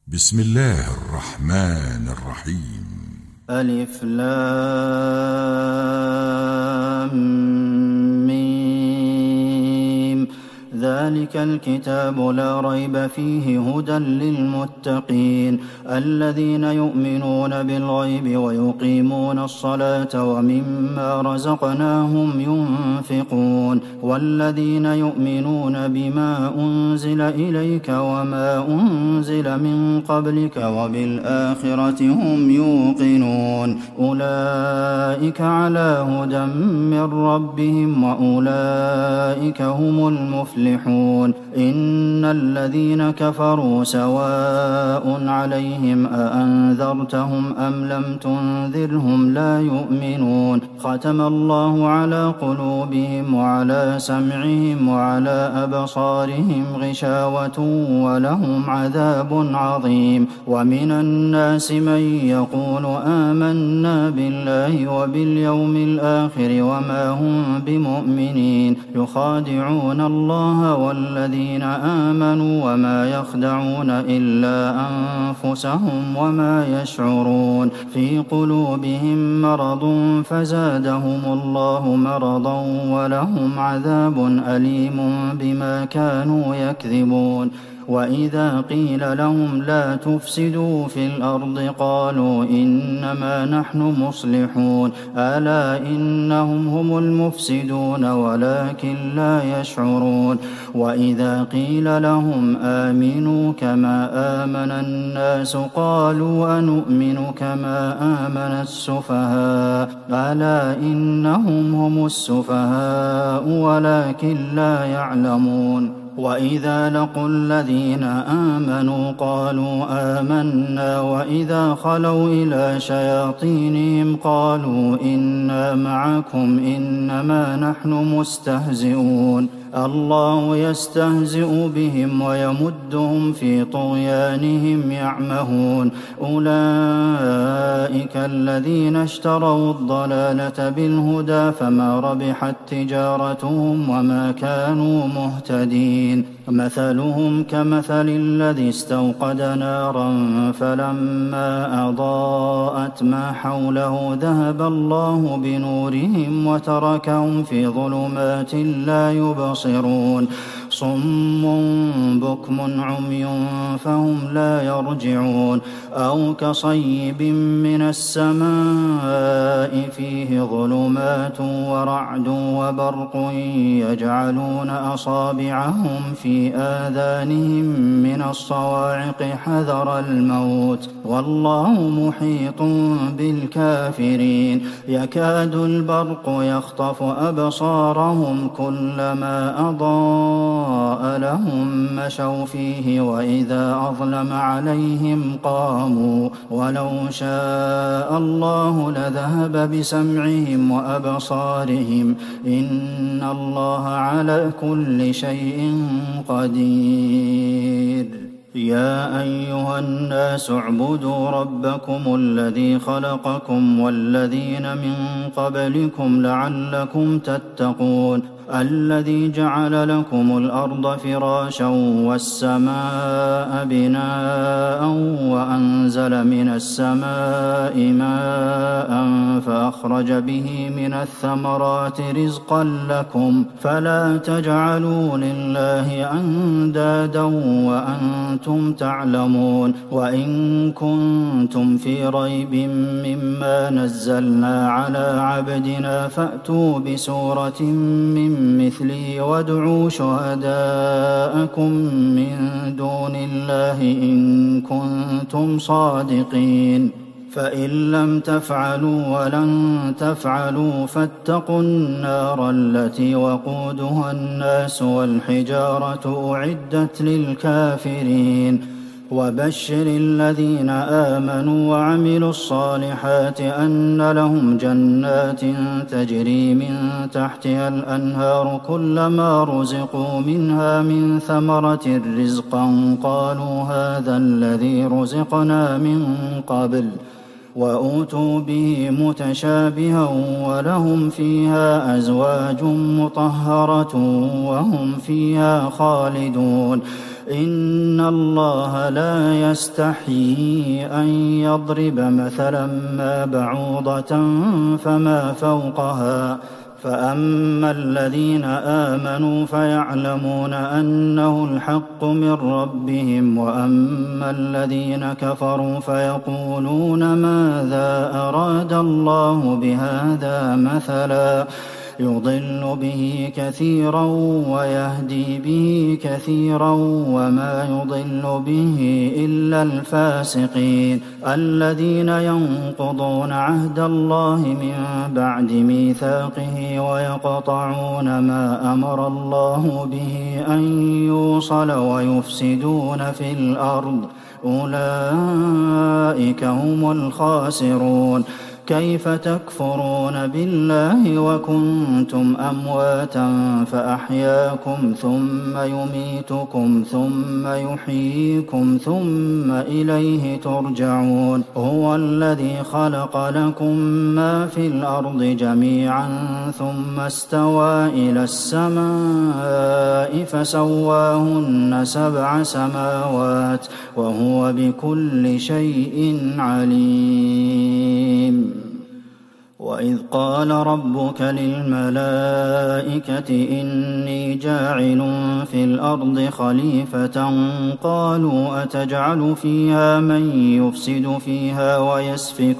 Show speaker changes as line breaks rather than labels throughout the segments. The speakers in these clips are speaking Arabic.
بسم الله الرحمن الرحيم.
ألف لام ميم. ذلك الكتاب لا ريب فيه هدى للمتقين الذين يؤمنون بالغيب ويقيمون الصلاة ومما رزقناهم ينفقون والذين يؤمنون بما أنزل إليك وما أنزل من قبلك وبالآخرة هم يوقنون أولئك على هدى من ربهم وأولئك هم المفلحون. إن الذين كفروا سواء عليهم أأنذرتهم أم لم تنذرهم لا يؤمنون ختم الله على قلوبهم وعلى سمعهم وعلى أبصارهم غشاوة ولهم عذاب عظيم. ومن الناس من يقول آمنا بالله وباليوم الآخر وما هم بمؤمنين يخادعون الله والذين آمنوا وما يخدعون إلا أنفسهم وما يشعرون في قلوبهم مرض فزادهم الله مرضا ولهم عذاب أليم بما كانوا يكذبون. وإذا قيل لهم لا تفسدوا في الأرض قالوا إنما نحن مصلحون ألا إنهم هم المفسدون ولكن لا يشعرون. وإذا قيل لهم آمنوا كما آمن الناس قالوا أنؤمن كما آمن السفهاء ألا إنهم هم السفهاء ولكن لا يعلمون. وإذا لقوا الذين آمنوا قالوا آمنا وإذا خلوا إلى شياطينهم قالوا إنا معكم إنما نحن مستهزئون الله يستهزئ بهم ويمدهم في طغيانهم يعمهون أولئك الذين اشتروا الضلالة بالهدى فما ربحت تجارتهم وما كانوا مهتدين. مثلهم كمثل الذي استوقد نارا فلما أضاءت ما حوله ذهب الله بنورهم وتركهم في ظلمات لا يبصرون صم بكم عمي فهم لا يرجعون أو كصيب من السماء فيه ظلمات ورعد وبرق يجعلون أصابعهم في آذانهم من الصواعق حذر الموت والله محيط بالكافرين يكاد البرق يخطف أبصارهم كلما أضاء لهم مشوا فيه وإذا أظلم عليهم قاموا ولو شاء الله لذهب بسمعهم وأبصارهم إن الله على كل شيء قدير. يا أيها الناس اعبدوا ربكم الذي خلقكم والذين من قبلكم لعلكم تتقون الذي جعل لكم الأرض فراشا والسماء بناء وأنزل من السماء ماء فأخرج به من الثمرات رزقا لكم فلا تجعلوا لله أندادا وأنتم تعلمون. وإن كنتم في ريب مما نزلنا على عبدنا فأتوا بسورة من مثله وادعوا شهداءكم من دون الله إن كنتم صادقين فإن لم تفعلوا ولن تفعلوا فاتقوا النار التي وقودها الناس والحجارة أعدت للكافرين. وبشر الذين آمنوا وعملوا الصالحات أن لهم جنات تجري من تحتها الأنهار كلما رزقوا منها من ثمرة رزقا قالوا هذا الذي رزقنا من قبل وأوتوا به متشابها ولهم فيها أزواج مطهرة وهم فيها خالدون إن الله لا يستحيي أن يضرب مثلا ما بعوضة فما فوقها فأما الذين آمنوا فيعلمون أنه الحق من ربهم وأما الذين كفروا فيقولون ماذا أراد الله بهذا مثلا يضل به كثيرا ويهدي به كثيرا وما يضل به إلا الفاسقين الذين ينقضون عهد الله من بعد ميثاقه ويقطعون ما أمر الله به أن يوصل ويفسدون في الأرض أولئك هم الخاسرون كيف تكفرون بالله وكنتم أمواتا فأحياكم ثم يميتكم ثم يحييكم ثم إليه ترجعون هو الذي خلق لكم ما في الأرض جميعا ثم استوى إلى السماء فسواهن 7 سماوات وهو بكل شيء عليم وإذ قال ربك للملائكة إني جاعل في الأرض خليفة قالوا أتجعل فيها من يفسد فيها ويسفك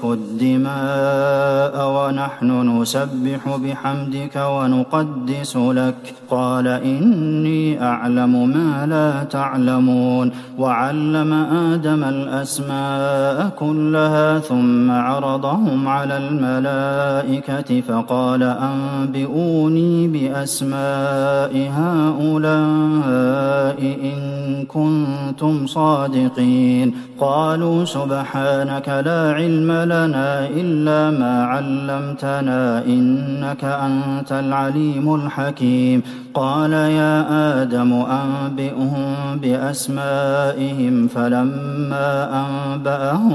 الدماء ونحن نسبح بحمدك ونقدس لك قال إني أعلم ما لا تعلمون وعلم آدم الأسماء كلها ثم عرضهم على الملائكة فقال أنبئوني بأسماء هؤلاء إن كنتم صادقين قالوا سبحانك لا علم لنا إلا ما علمتنا إنك أنت العليم الحكيم قال يا آدم أنبئهم بأسمائهم فلما أنبأهم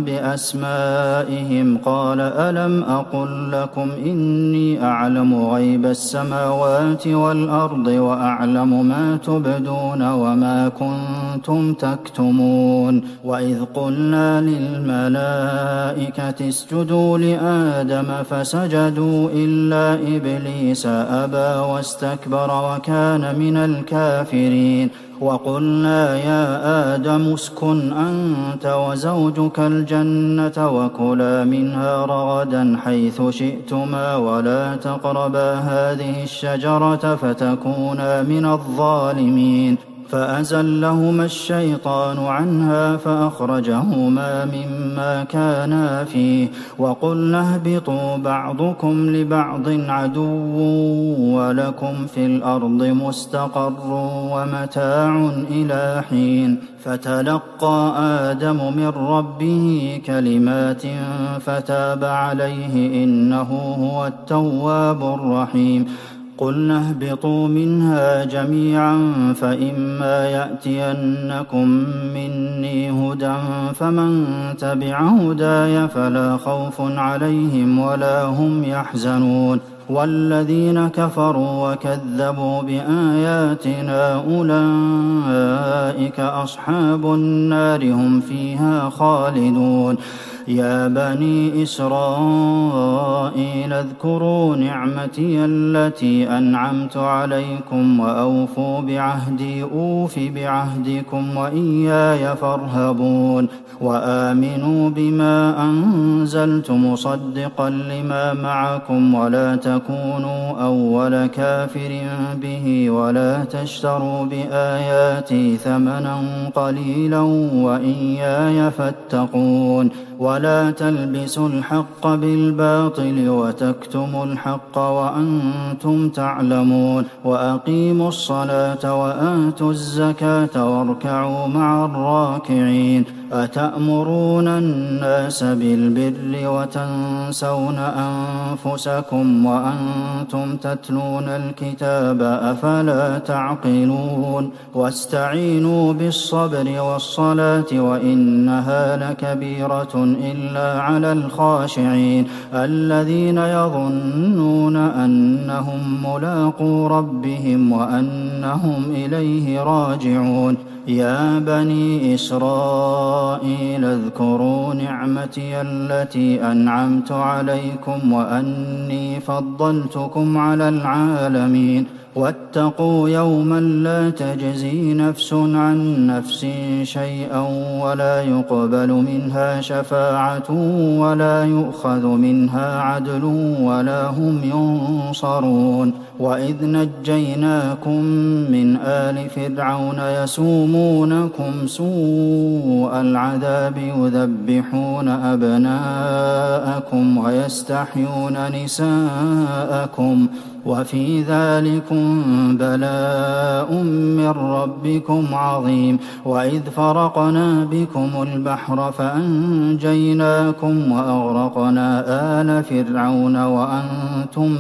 بأسمائهم قال ألم أقل لكم إني أعلم غيب السماوات والأرض وأعلم ما تبدون وما كنتم تكتمون وإذ قلنا للملائكة اسجدوا لآدم فسجدوا إلا إبليس أبى واستكبر وكان من الكافرين وقلنا يا آدم اسكن أنت وزوجك الجنة وكلا منها رغدا حيث شئتما ولا تقربا هذه الشجرة فتكونا من الظالمين فأزلهما الشيطان عنها فأخرجهما مما كانا فيه وقلنا اهبطوا بعضكم لبعض عدو ولكم في الأرض مستقر ومتاع إلى حين فتلقى آدم من ربه كلمات فتاب عليه إنه هو التواب الرحيم قلنا اهبطوا منها جميعا فإما يأتينكم مني هدى فمن تبع هداي فلا خوف عليهم ولا هم يحزنون والذين كفروا وكذبوا بآياتنا أولئك أصحاب النار هم فيها خالدون يا بني إسرائيل اذكروا نعمتي التي أنعمت عليكم وأوفوا بعهدي أوف بعهدكم وإياي فارهبون وآمنوا بما أنزلت مصدقا لما معكم ولا تكونوا أول كافر به ولا تشتروا بآياتي ثمنا قليلا وإياي فاتقون ولا تلبسوا الحق بالباطل وتكتموا الحق وأنتم تعلمون وأقيموا الصلاة وآتوا الزكاة واركعوا مع الراكعين أتأمرون الناس بالبر وتنسون أنفسكم وأنتم تتلون الكتاب أفلا تعقلون واستعينوا بالصبر والصلاة وإنها لكبيرة إلا على الخاشعين الذين يظنون أنهم ملاقو ربهم وأنهم إليه راجعون يا بني إسرائيل اذكروا نعمتي التي أنعمت عليكم وأني فضلتكم على العالمين واتقوا يوما لا تجزي نفس عن نفس شيئا ولا يقبل منها شفاعة ولا يؤخذ منها عدل ولا هم ينصرون وإذ نجيناكم من آل فرعون يسومونكم سوء العذاب يذبحون أبناءكم ويستحيون نساءكم وفي ذلكم بلاء من ربكم عظيم وإذ فرقنا بكم البحر فأنجيناكم وأغرقنا آل فرعون وأنتم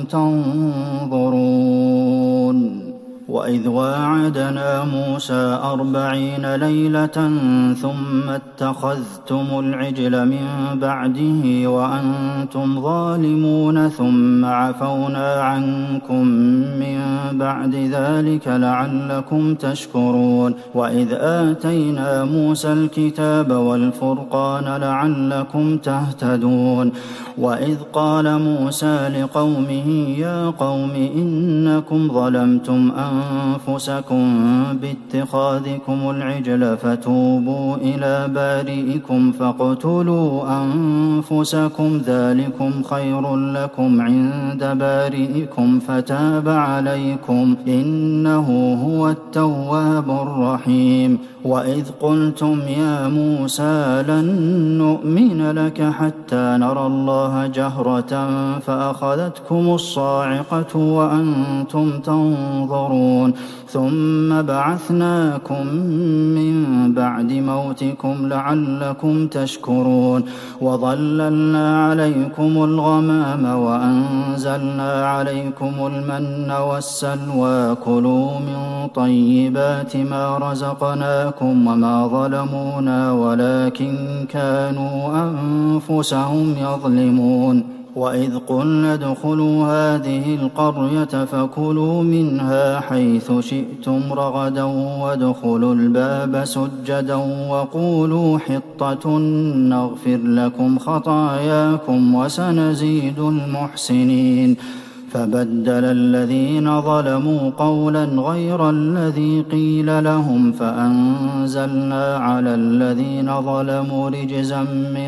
تنظرون وإذ واعدنا موسى 40 ليلة ثم اتخذتم العجل من بعده وأنتم ظالمون ثم عفونا عنكم من بعد ذلك لعلكم تشكرون وإذ آتينا موسى الكتاب والفرقان لعلكم تهتدون وإذ قال موسى لقومه يا قوم إنكم ظلمتم أنفسكم باتخاذكم العجل فتوبوا إلى بارئكم فاقتلوا أنفسكم ذلكم خير لكم عند بارئكم فتاب عليكم إنه هو التواب الرحيم وإذ قلتم يا موسى لن نؤمن لك حتى نرى الله جهرة فأخذتكم الصاعقة وأنتم تنظرون ثم بعثناكم من بعد موتكم لعلكم تشكرون وظللنا عليكم الغمام وأنزلنا عليكم المن والسلوى كلوا من طيبات ما رزقناكم وما ظلمونا ولكن كانوا أنفسهم يظلمون وإذ قلنا ادخلوا هذه القرية فكلوا منها حيث شئتم رغدا وادخلوا الباب سجدا وقولوا حطة نغفر لكم خطاياكم وسنزيد المحسنين فبدل الذين ظلموا قولا غير الذي قيل لهم فأنزلنا على الذين ظلموا رجزا من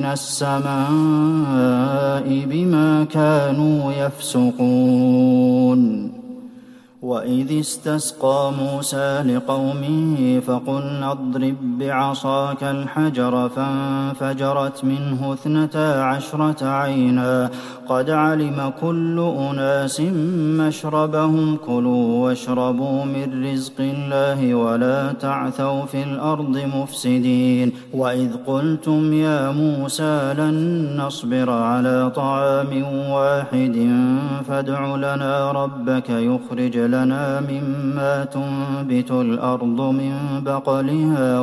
السماء بما كانوا يفسقون وإذ استسقى موسى لقومه فقلنا اضرب بعصاك الحجر فانفجرت منه 12 عينا قد علم كل أناس مشربهم كلوا واشربوا من رزق الله ولا تعثوا في الأرض مفسدين وإذ قلتم يا موسى لن نصبر على طعام واحد فادع لنا ربك يخرج لنا مما تنبت الأرض من بقلها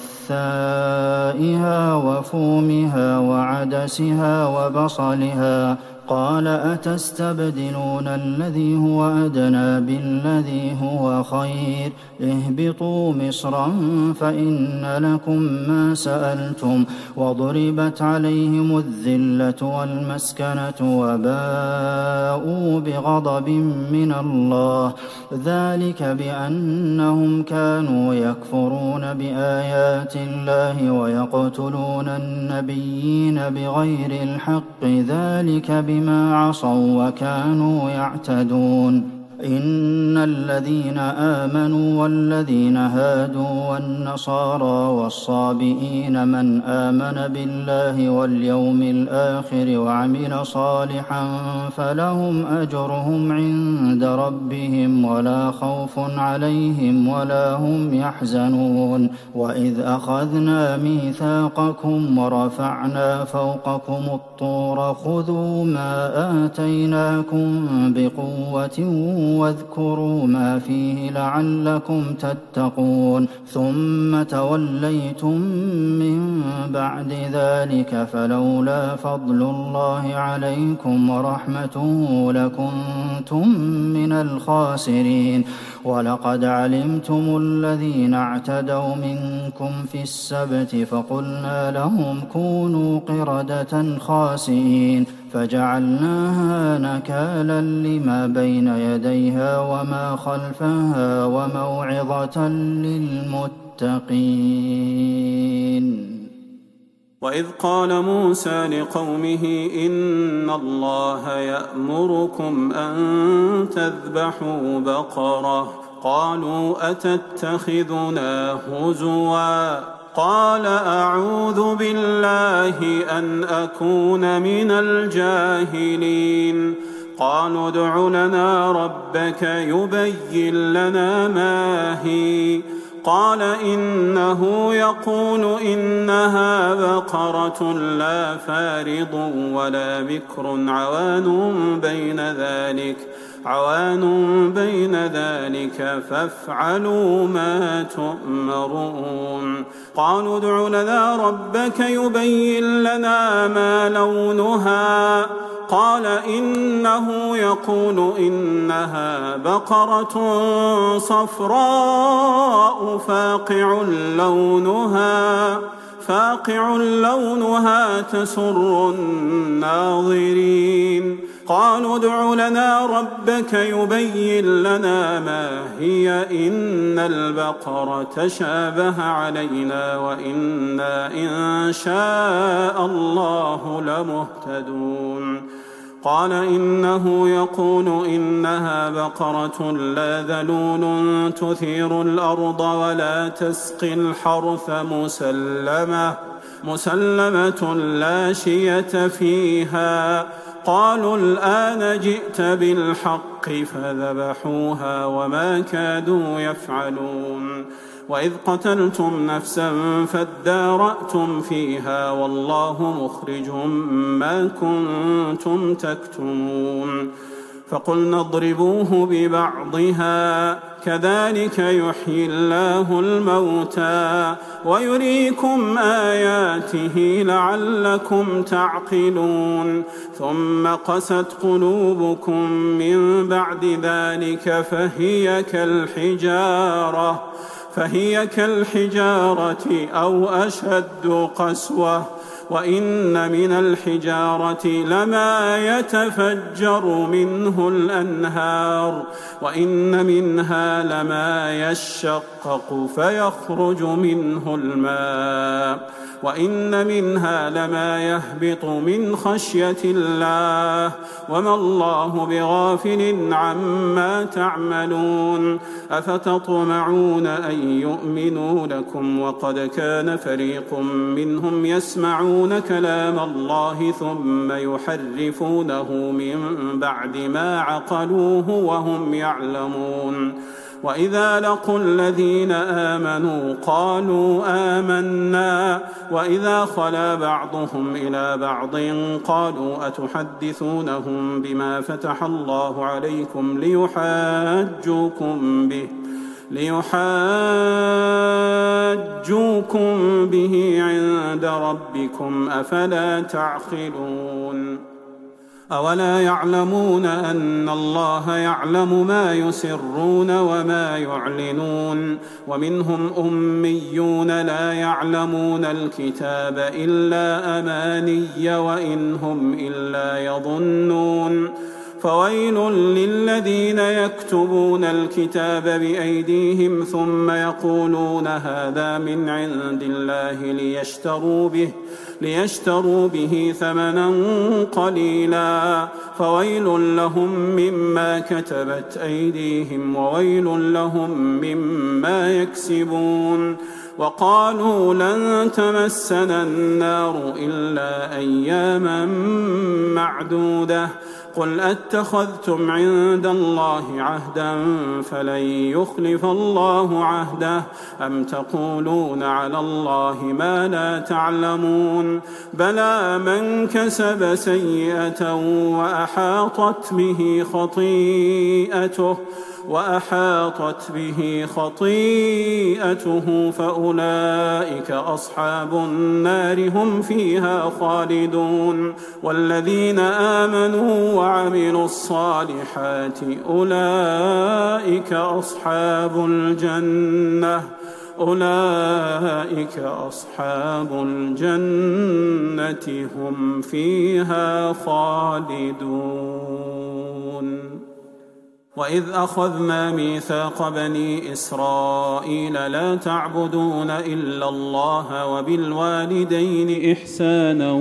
وقثائها وفومها وعدسها وبصلها قال أتستبدلون الذي هو أدنى بالذي هو خير اهبطوا مصرا فإن لكم ما سألتم وضربت عليهم الذلة والمسكنة وباءوا بغضب من الله ذلك بأنهم كانوا يكفرون بآيات الله ويقتلون النبيين بغير الحق ذلك بما عصوا وكانوا يعتدون إن الذين آمنوا والذين هادوا والنصارى والصابئين من آمن بالله واليوم الآخر وعمل صالحا فلهم أجرهم عند ربهم ولا خوف عليهم ولا هم يحزنون وإذ أخذنا ميثاقكم ورفعنا فوقكم الطور خذوا ما آتيناكم بقوة واذكروا ما فيه لعلكم تتقون ثم توليتم من بعد ذلك فلولا فضل الله عليكم ورحمته لكنتم من الخاسرين ولقد علمتم الذين اعتدوا منكم في السبت فقلنا لهم كونوا قردة خاسئين فجعلناها نكالا لما بين يديها وما خلفها وموعظة للمتقين.
وإذ قال موسى لقومه إن الله يأمركم أن تذبحوا بقرة قالوا أتتخذنا هزوا قال أعوذ بالله أن أكون من الجاهلين قالوا ادع لنا ربك يبين لنا ما هي قال إنه يقول إنها بقرة لا فارض ولا بكر عوان بين ذلك فافعلوا ما تؤمرون قالوا ادع لنا ربك يبين لنا ما لونها قال إنه يقول إنها بقرة صفراء فاقع لونها تسر الناظرين قالوا ادع لنا ربك يبين لنا ما هي إن البقرة تشابه علينا وإنا إن شاء الله لمهتدون قال إنه يقول إنها بقرة لا ذلول تثير الأرض ولا تسقي الحرث مسلمة لا شية فيها قالوا الآن جئت بالحق فذبحوها وما كادوا يفعلون وإذ قتلتم نفسا فادارأتم فيها والله مخرج ما كنتم تكتمون فقلنا اضربوه ببعضها كذلك يحيي الله الموتى ويريكم آياته لعلكم تعقلون ثم قست قلوبكم من بعد ذلك فهي كالحجارة أو أشد قسوة وإن من الحجارة لما يتفجر منه الأنهار وإن منها لما يشقق فيخرج منه الماء وإن منها لما يهبط من خشية الله وما الله بغافل عما تعملون أفتطمعون أن يؤمنوا لكم وقد كان فريق منهم يسمعون كلام الله ثم يحرفونه من بعد ما عقلوه وهم يعلمون وإذا لقوا الذين آمنوا قالوا آمنا وإذا خلا بعضهم إلى بعض قالوا أتحدثونهم بما فتح الله عليكم ليحاجوكم به عند ربكم أفلا تعقلون أولا يعلمون أن الله يعلم ما يسرون وما يعلنون ومنهم أميون لا يعلمون الكتاب إلا أماني وإن هم إلا يظنون فويل للذين يكتبون الكتاب بأيديهم ثم يقولون هذا من عند الله ليشتروا به ثمنا قليلا فويل لهم مما كتبت أيديهم وويل لهم مما يكسبون وقالوا لن تمسنا النار إلا أياما معدودة قل أتخذتم عند الله عهدا فلن يخلف الله عهده أم تقولون على الله ما لا تعلمون بلى من كسب سيئة وأحاطت به خطيئته وأحاطت به خطيئته فأولئك أصحاب النار هم فيها خالدون والذين آمنوا وعملوا الصالحات أولئك أصحاب الجنة هم فيها خالدون وإذ أخذنا ميثاق بني إسرائيل لا تعبدون إلا الله وبالوالدين إحسانا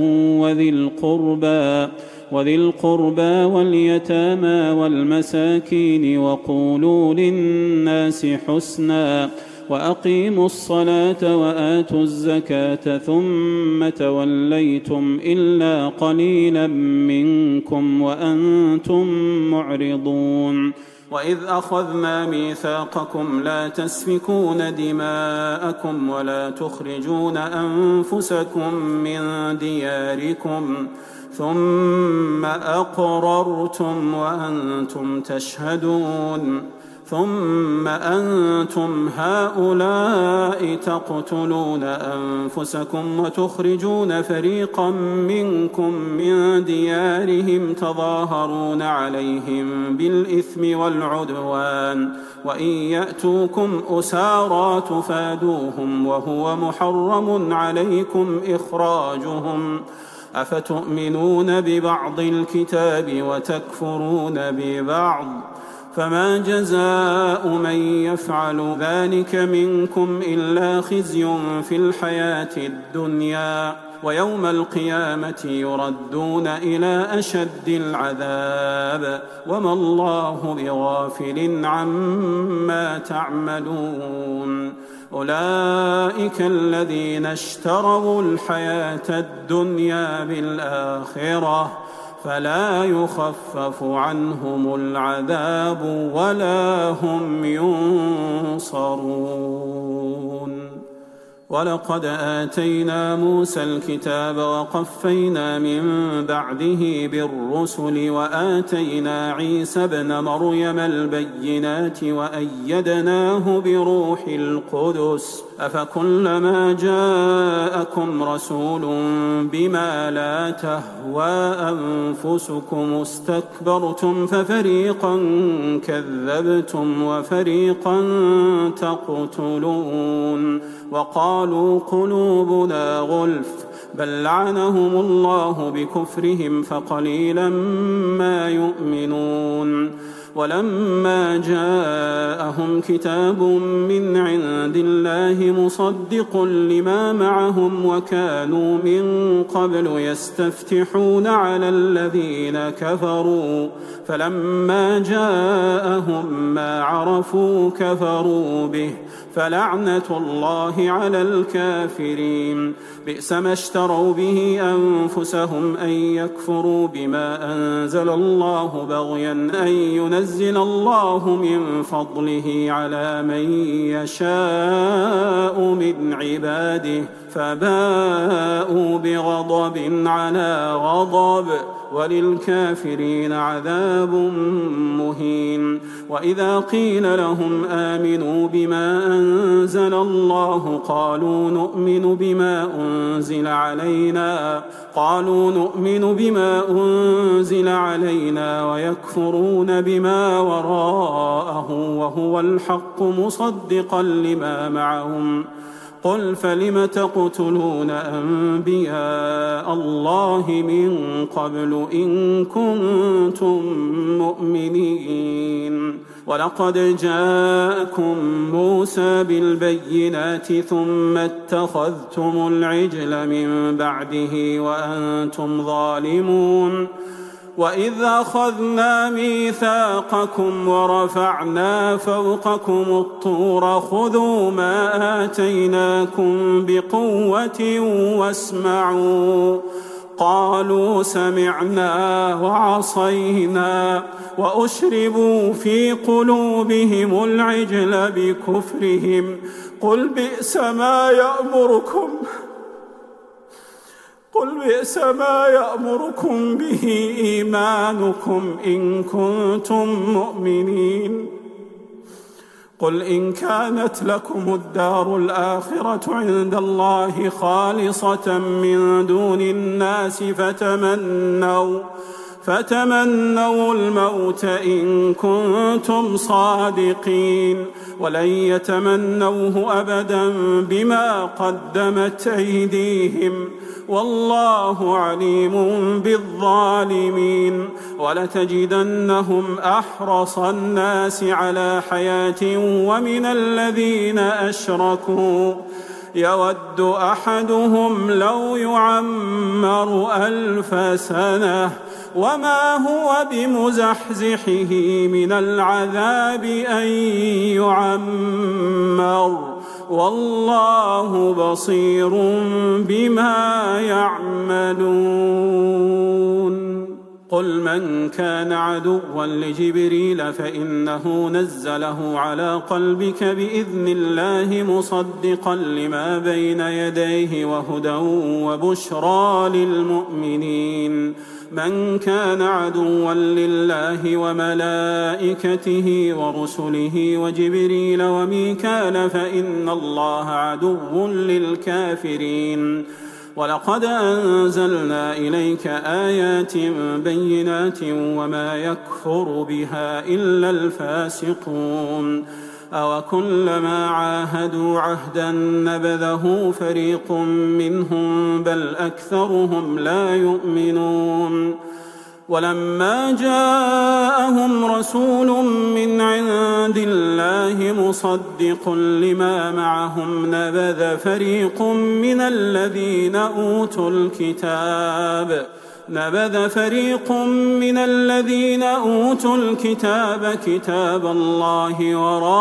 وذي القربى واليتامى والمساكين وقولوا للناس حسنا وأقيموا الصلاة وآتوا الزكاة ثم توليتم إلا قليلا منكم وأنتم معرضون وإذ أخذنا ميثاقكم لا تسفكون دماءكم ولا تخرجون أنفسكم من دياركم ثم أقررتم وأنتم تشهدون ثم أنتم هؤلاء تقتلون أنفسكم وتخرجون فريقا منكم من ديارهم تظاهرون عليهم بالإثم والعدوان وإن يأتوكم أسارى تفادوهم وهو محرم عليكم إخراجهم أفتؤمنون ببعض الكتاب وتكفرون ببعض فما جزاء من يفعل ذلك منكم إلا خزي في الحياة الدنيا ويوم القيامة يردون إلى أشد العذاب وما الله بغافل عما تعملون أولئك الذين اشتروا الحياة الدنيا بالآخرة فلا يخفف عنهم العذاب ولا هم ينصرون ولقد آتينا موسى الكتاب وقفينا من بعده بالرسل وآتينا عيسى ابن مريم البينات وأيدناه بروح القدس أفكلما جاءكم رسول بما لا تهوى أنفسكم استكبرتم ففريقا كذبتم وفريقا تقتلون وقالوا قلوبنا غلف بل لعنهم الله بكفرهم فقليلا ما يؤمنون ولما جاءهم كتاب من عند الله مصدق لما معهم وكانوا من قبل يستفتحون على الذين كفروا فلما جاءهم ما عرفوا كفروا به فلعنة الله على الكافرين بئس ما اشتروا به أنفسهم أن يكفروا بما أنزل الله بغيا أن ينزل الله من فضله على من يشاء من عباده فباءوا بغضب على غضب وللكافرين عذاب مهين وإذا قيل لهم آمنوا بما أنزل الله قالوا نؤمن بما أنزل علينا ويكفرون بما وراءه وهو الحق مصدقا لما معهم قل فلم تقتلون أنبياء الله من قبل إن كنتم مؤمنين ولقد جاءكم موسى بالبينات ثم اتخذتم العجل من بعده وأنتم ظالمون وإذ أخذنا ميثاقكم ورفعنا فوقكم الطور خذوا ما آتيناكم بقوة واسمعوا قالوا سمعنا وعصينا وأشربوا في قلوبهم العجل بكفرهم قل بئس ما يأمركم به إيمانكم إن كنتم مؤمنين قل إن كانت لكم الدار الآخرة عند الله خالصة من دون الناس فتمنوا الموت إن كنتم صادقين ولن يتمنوه أبدا بما قدمت أيديهم والله عليم بالظالمين ولتجدنهم أحرص الناس على حياة ومن الذين أشركوا يود أحدهم لو يعمر 1000 سنة وما هو بمزحزحه من العذاب أن يعمر والله بصير بما يعملون قل من كان عدوا لجبريل فإنه نزله على قلبك بإذن الله مصدقا لما بين يديه وهدى وبشرى للمؤمنين من كان عدوا لله وملائكته ورسله وجبريل وميكال فإن الله عدو للكافرين ولقد أنزلنا إليك آيات بينات وما يكفر بها إلا الفاسقون أوكلما عاهدوا عهدا نبذه فريق منهم بل أكثرهم لا يؤمنون ولما جاءهم رسول من عند الله مصدق لما معهم نبذ فريق من الذين أوتوا الكتاب كتاب الله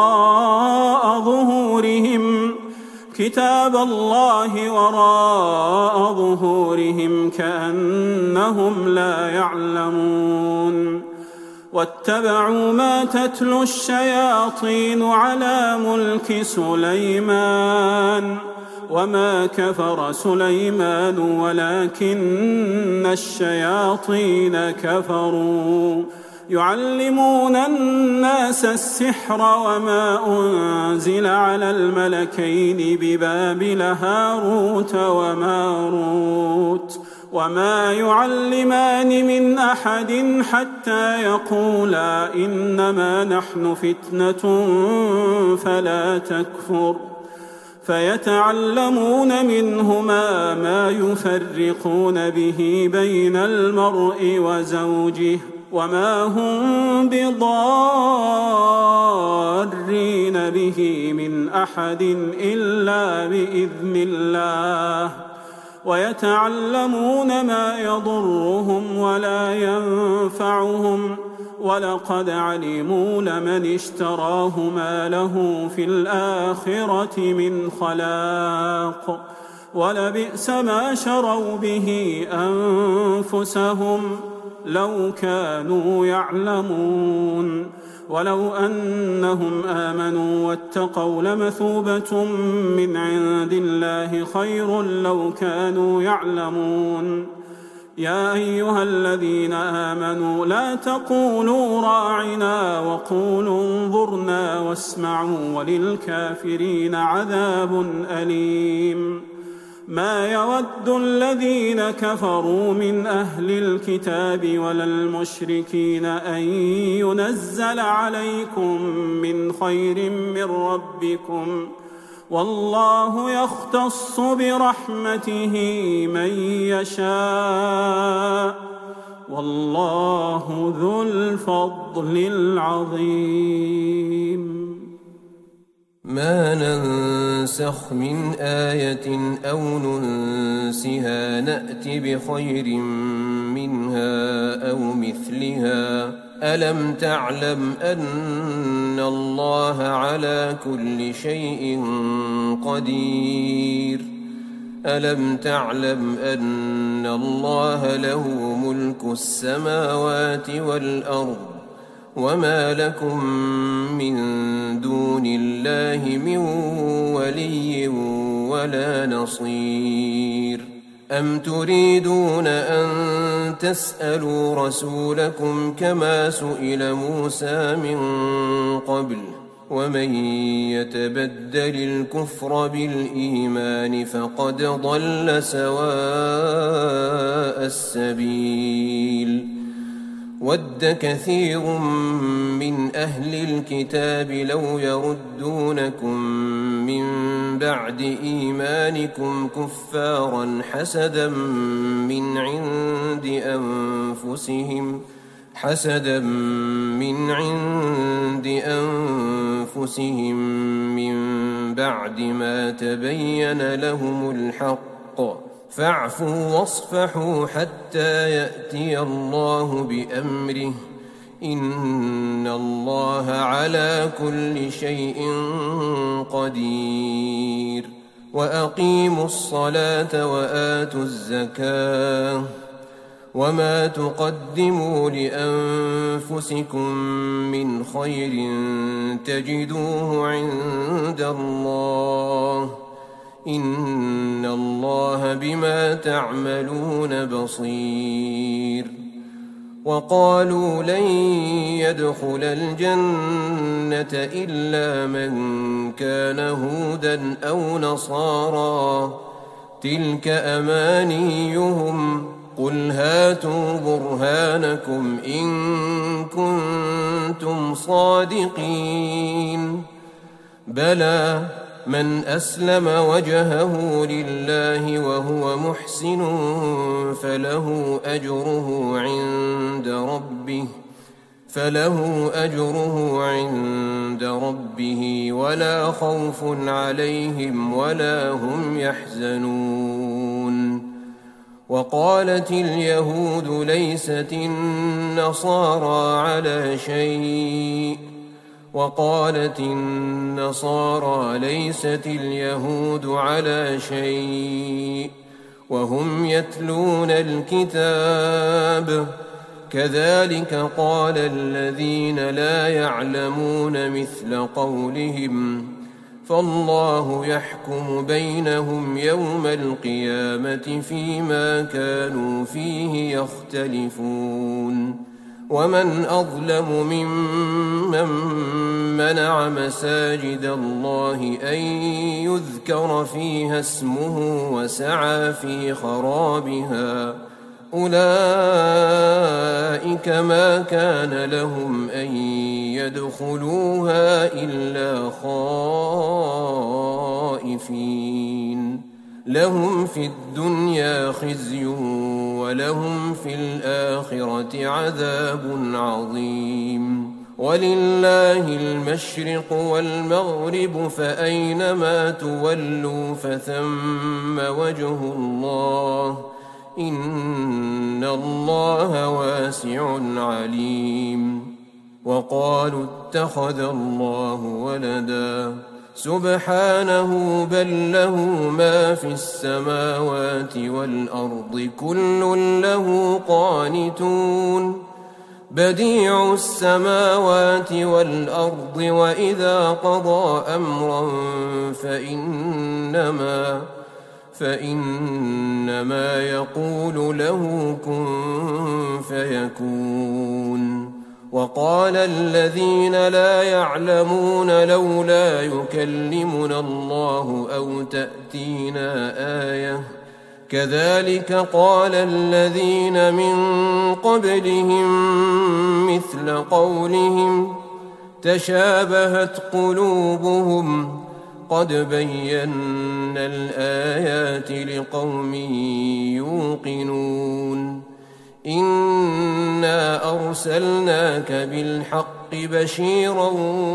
وراء ظهورهم كأنهم لا يعلمون واتبعوا ما تتلو الشياطين على ملك سليمان وما كفر سليمان ولكن الشياطين كفروا يعلمون الناس السحر وما أنزل على الملكين ببابل هاروت وماروت وما يعلمان من أحد حتى يقولا إنما نحن فتنة فلا تكفر فيتعلمون منهما ما يفرقون به بين المرء وزوجه وما هم بضارين به من أحد إلا بإذن الله ويتعلمون ما يضرهم ولا ينفعهم ولقد علموا لمن اشتراه ما له في الآخرة من خلاق ولبئس ما شروا به أنفسهم لو كانوا يعلمون ولو أنهم آمنوا واتقوا لمثوبة من عند الله خير لو كانوا يعلمون يا أيها الذين آمنوا لا تقولوا راعنا وقولوا انظرنا واسمعوا وللكافرين عذاب أليم ما يود الذين كفروا من أهل الكتاب ولا المشركين أن ينزل عليكم من خير من ربكم والله يختص برحمته من يشاء والله ذو الفضل العظيم
ما ننسخ من آية أو ننسها نأت بخير منها أو مثلها ألم تعلم أن الله على كل شيء قدير ألم تعلم أن الله له ملك السماوات والأرض وما لكم من دون الله من ولي ولا نصير أم تريدون أن تسألوا رسولكم كما سئل موسى من قبل ومن يتبدل الكفر بالإيمان فقد ضل سواء السبيل ود كثير من أهل الكتاب لو يردونكم من بعد إيمانكم كفارا حسدا من عند أنفسهم من بعد ما تبين لهم الحق فاعفوا واصفحوا حتى يأتي الله بأمره إن الله على كل شيء قدير وأقيموا الصلاة وآتوا الزكاة وما تقدموا لأنفسكم من خير تجدوه عند الله إن الله بما تعملون بصير وقالوا لن يدخل الجنة إلا من كان هودا أو نصارى تلك أمانيهم قل هاتوا برهانكم إن كنتم صادقين بلى من أسلم وجهه لله وهو محسن فله أجره عند ربه ولا خوف عليهم ولا هم يحزنون وقالت اليهود ليست النصارى على شيء وقالت النصارى ليست اليهود على شيء وهم يتلون الكتاب كذلك قال الذين لا يعلمون مثل قولهم فالله يحكم بينهم يوم القيامة فيما كانوا فيه يختلفون ومن أظلم ممن منع مساجد الله أن يذكر فيها اسمه وسعى في خرابها أولئك ما كان لهم أن يدخلوها إلا خائفين لهم في الدنيا خزي ولهم في الآخرة عذاب عظيم ولله المشرق والمغرب فأينما تولوا فثم وجه الله إن الله واسع عليم وقالوا اتخذ الله ولدا سبحانه بل له ما في السماوات والأرض كل له قانتون بديع السماوات والأرض وإذا قضى أمرا فإنما يقول له كن فيكون وقال الذين لا يعلمون لولا يكلمنا الله أو تأتينا آية كذلك قال الذين من قبلهم مثل قولهم تشابهت قلوبهم قد بينا الآيات لقوم يوقنون إنا أرسلناك بالحق بشيرا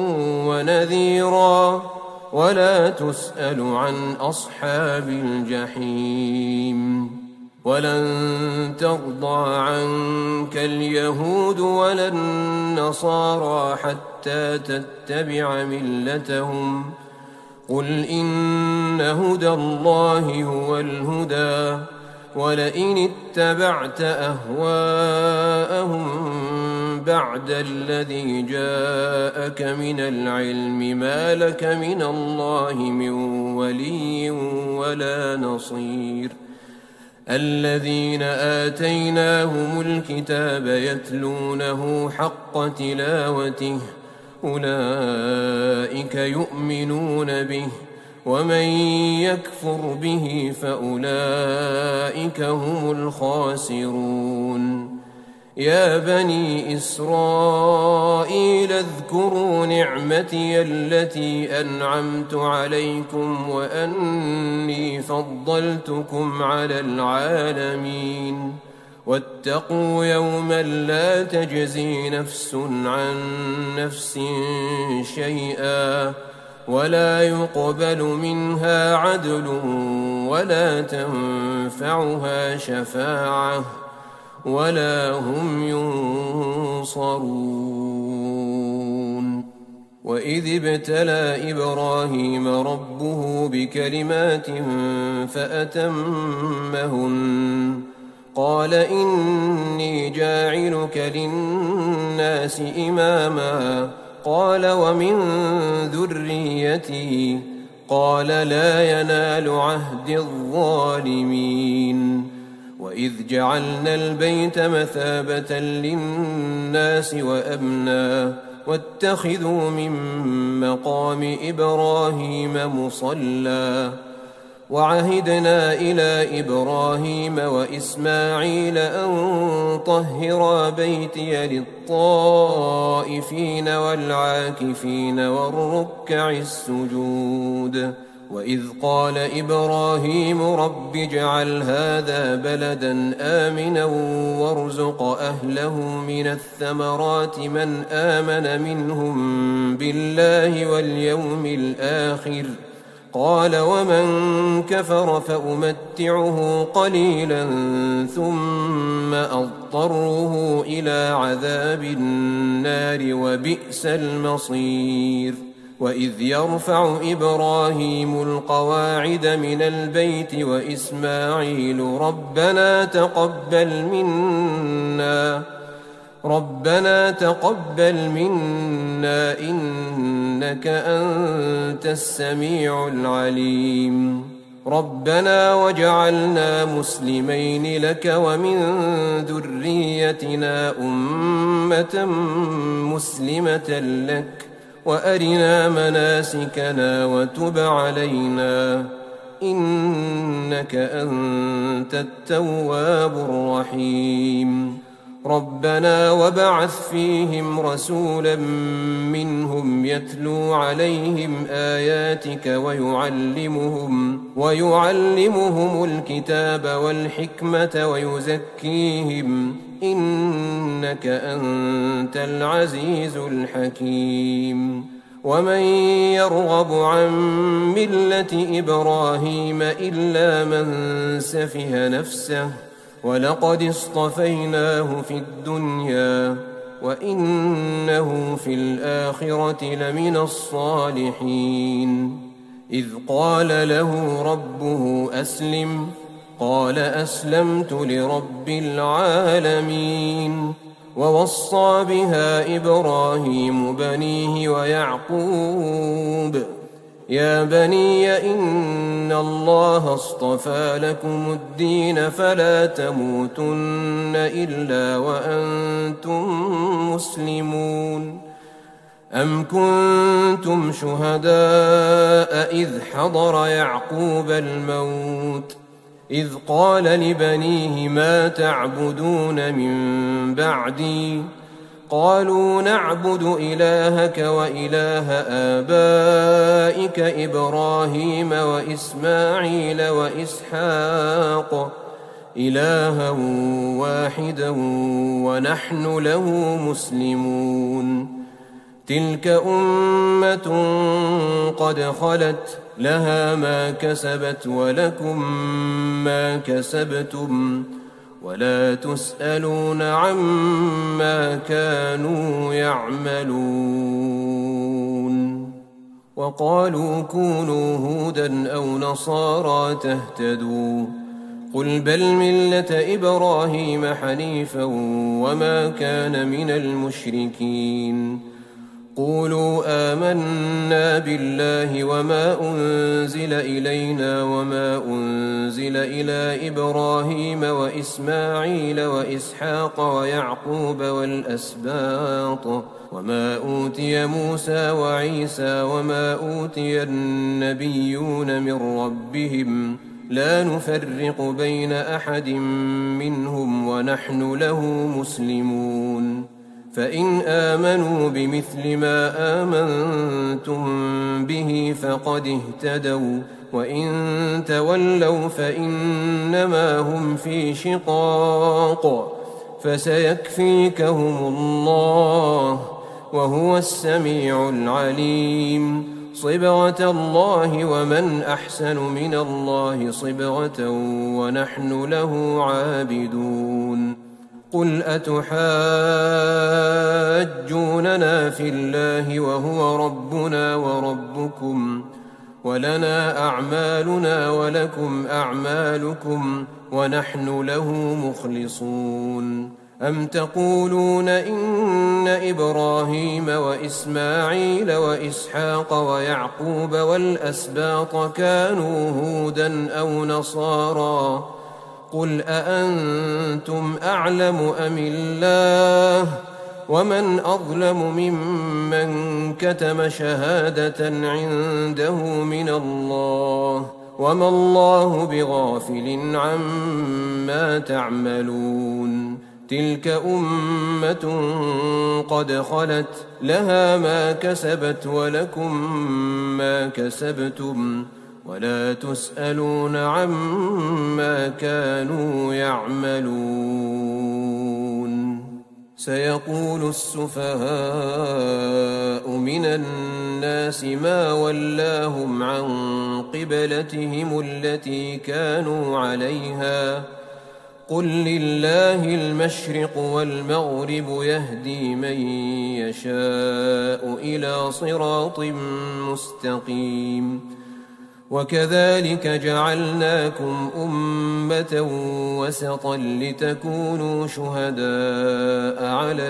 ونذيرا ولا تسأل عن أصحاب الجحيم ولن ترضى عنك اليهود ولا النصارى حتى تتبع ملتهم قل إن هدى الله هو الهدى ولئن اتبعت أهواءهم بعد الذي جاءك من العلم ما لك من الله من ولي ولا نصير الذين آتيناهم الكتاب يتلونه حق تلاوته أولئك يؤمنون به، ومن يكفر به فأولئك هم الخاسرون. يا بني إسرائيل اذكروا نعمتي التي أنعمت عليكم وأني فضلتكم على العالمين. واتقوا يوما لا تجزي نفس عن نفس شيئا ولا يقبل منها عدل ولا تنفعها شفاعة ولا هم ينصرون. وإذ ابتلى إبراهيم ربه بكلمات فأتمهن قال إني جاعلك للناس إماما قال ومن ذريتي قال لا ينال عهد الظالمين. وإذ جعلنا البيت مثابة للناس وأمنا واتخذوا من مقام إبراهيم مصلى وعهدنا إلى إبراهيم وإسماعيل أن طهرا بيتي للطائفين والعاكفين والركع السجود. وإذ قال إبراهيم رب اجعل هذا بلدا آمنا وارزق أهله من الثمرات من آمن منهم بالله واليوم الآخر قال ومن كفر فأمتعه قليلا ثم أضطره إلى عذاب النار وبئس المصير. وإذ يرفع إبراهيم القواعد من البيت وإسماعيل ربنا تقبل منا إنك أنت السميع العليم. ربنا وجعلنا مسلمين لك ومن ذريتنا أمة مسلمة لك وأرنا مناسكنا وتب علينا إنك أنت التواب الرحيم. ربنا وبعث فيهم رسولا منهم يتلو عليهم آياتك ويعلمهم الكتاب والحكمة ويزكيهم إنك أنت العزيز الحكيم. ومن يرغب عن ملة إبراهيم إلا من سفه نفسه ولقد اصطفيناه في الدنيا وإنه في الآخرة لمن الصالحين. إذ قال له ربه أسلم قال أسلمت لرب العالمين. ووصى بها إبراهيم بنيه ويعقوب يا بني إن الله اصطفى لكم الدين فلا تموتن إلا وأنتم مسلمون. أم كنتم شهداء إذ حضر يعقوب الموت إذ قال لبنيه ما تعبدون من بعدي قالوا نعبد إلهك وإله آبائك إبراهيم وإسماعيل وإسحاق إلها واحدا ونحن له مسلمون. تلك أمة قد خلت لها ما كسبت ولكم ما كسبتم ولا تسألون عما كانوا يعملون. وقالوا كونوا هودا أو نصارى تهتدوا قل بل ملة إبراهيم حنيفا وما كان من المشركين. قولوا آمنا بالله وما أنزل إلينا وما أنزل إلى إبراهيم وإسماعيل وإسحاق ويعقوب والأسباط وما أوتي موسى وعيسى وما أوتي النبيون من ربهم لا نفرق بين أحد منهم ونحن له مسلمون فإن آمنوا بمثل ما آمنتم به فقد اهتدوا وإن تولوا فإنما هم في شقاق فسيكفيكهم الله وهو السميع العليم صبغة الله ومن أحسن من الله صبغة ونحن له عابدون قل أتحاجوننا في الله وهو ربنا وربكم ولنا أعمالنا ولكم أعمالكم ونحن له مخلصون أم تقولون إن إبراهيم وإسماعيل وإسحاق ويعقوب والأسباط كانوا هودا أو نصارى قل أأنتم أعلم أم الله ومن أظلم ممن كتم شهادة عنده من الله وما الله بغافل عما تعملون تلك أمة قد خلت لها ما كسبت ولكم ما كسبتم ولا تسألون عما كانوا يعملون سيقول السفهاء من الناس ما ولاهم عن قبلتهم التي كانوا عليها قل لله المشرق والمغرب يهدي من يشاء إلى صراط مستقيم وكذلك جعلناكم أمة وسطا لتكونوا شهداء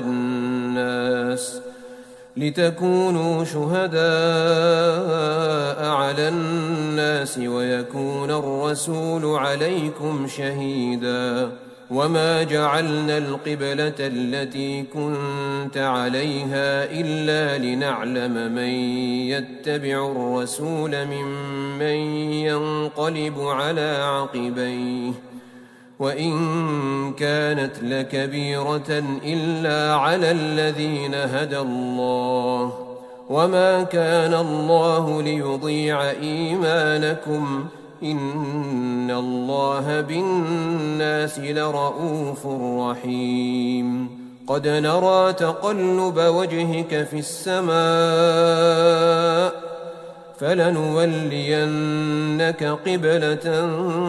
على الناس ويكون الرسول عليكم شهيدا وما جعلنا القبلة التي كنت عليها إلا لنعلم من يتبع الرسول ممن ينقلب على عقبيه وإن كانت لكبيرة إلا على الذين هدى الله وما كان الله ليضيع إيمانكم إن الله بالناس لرؤوف رحيم قد نرى تقلب وجهك في السماء فلنولينك قبلة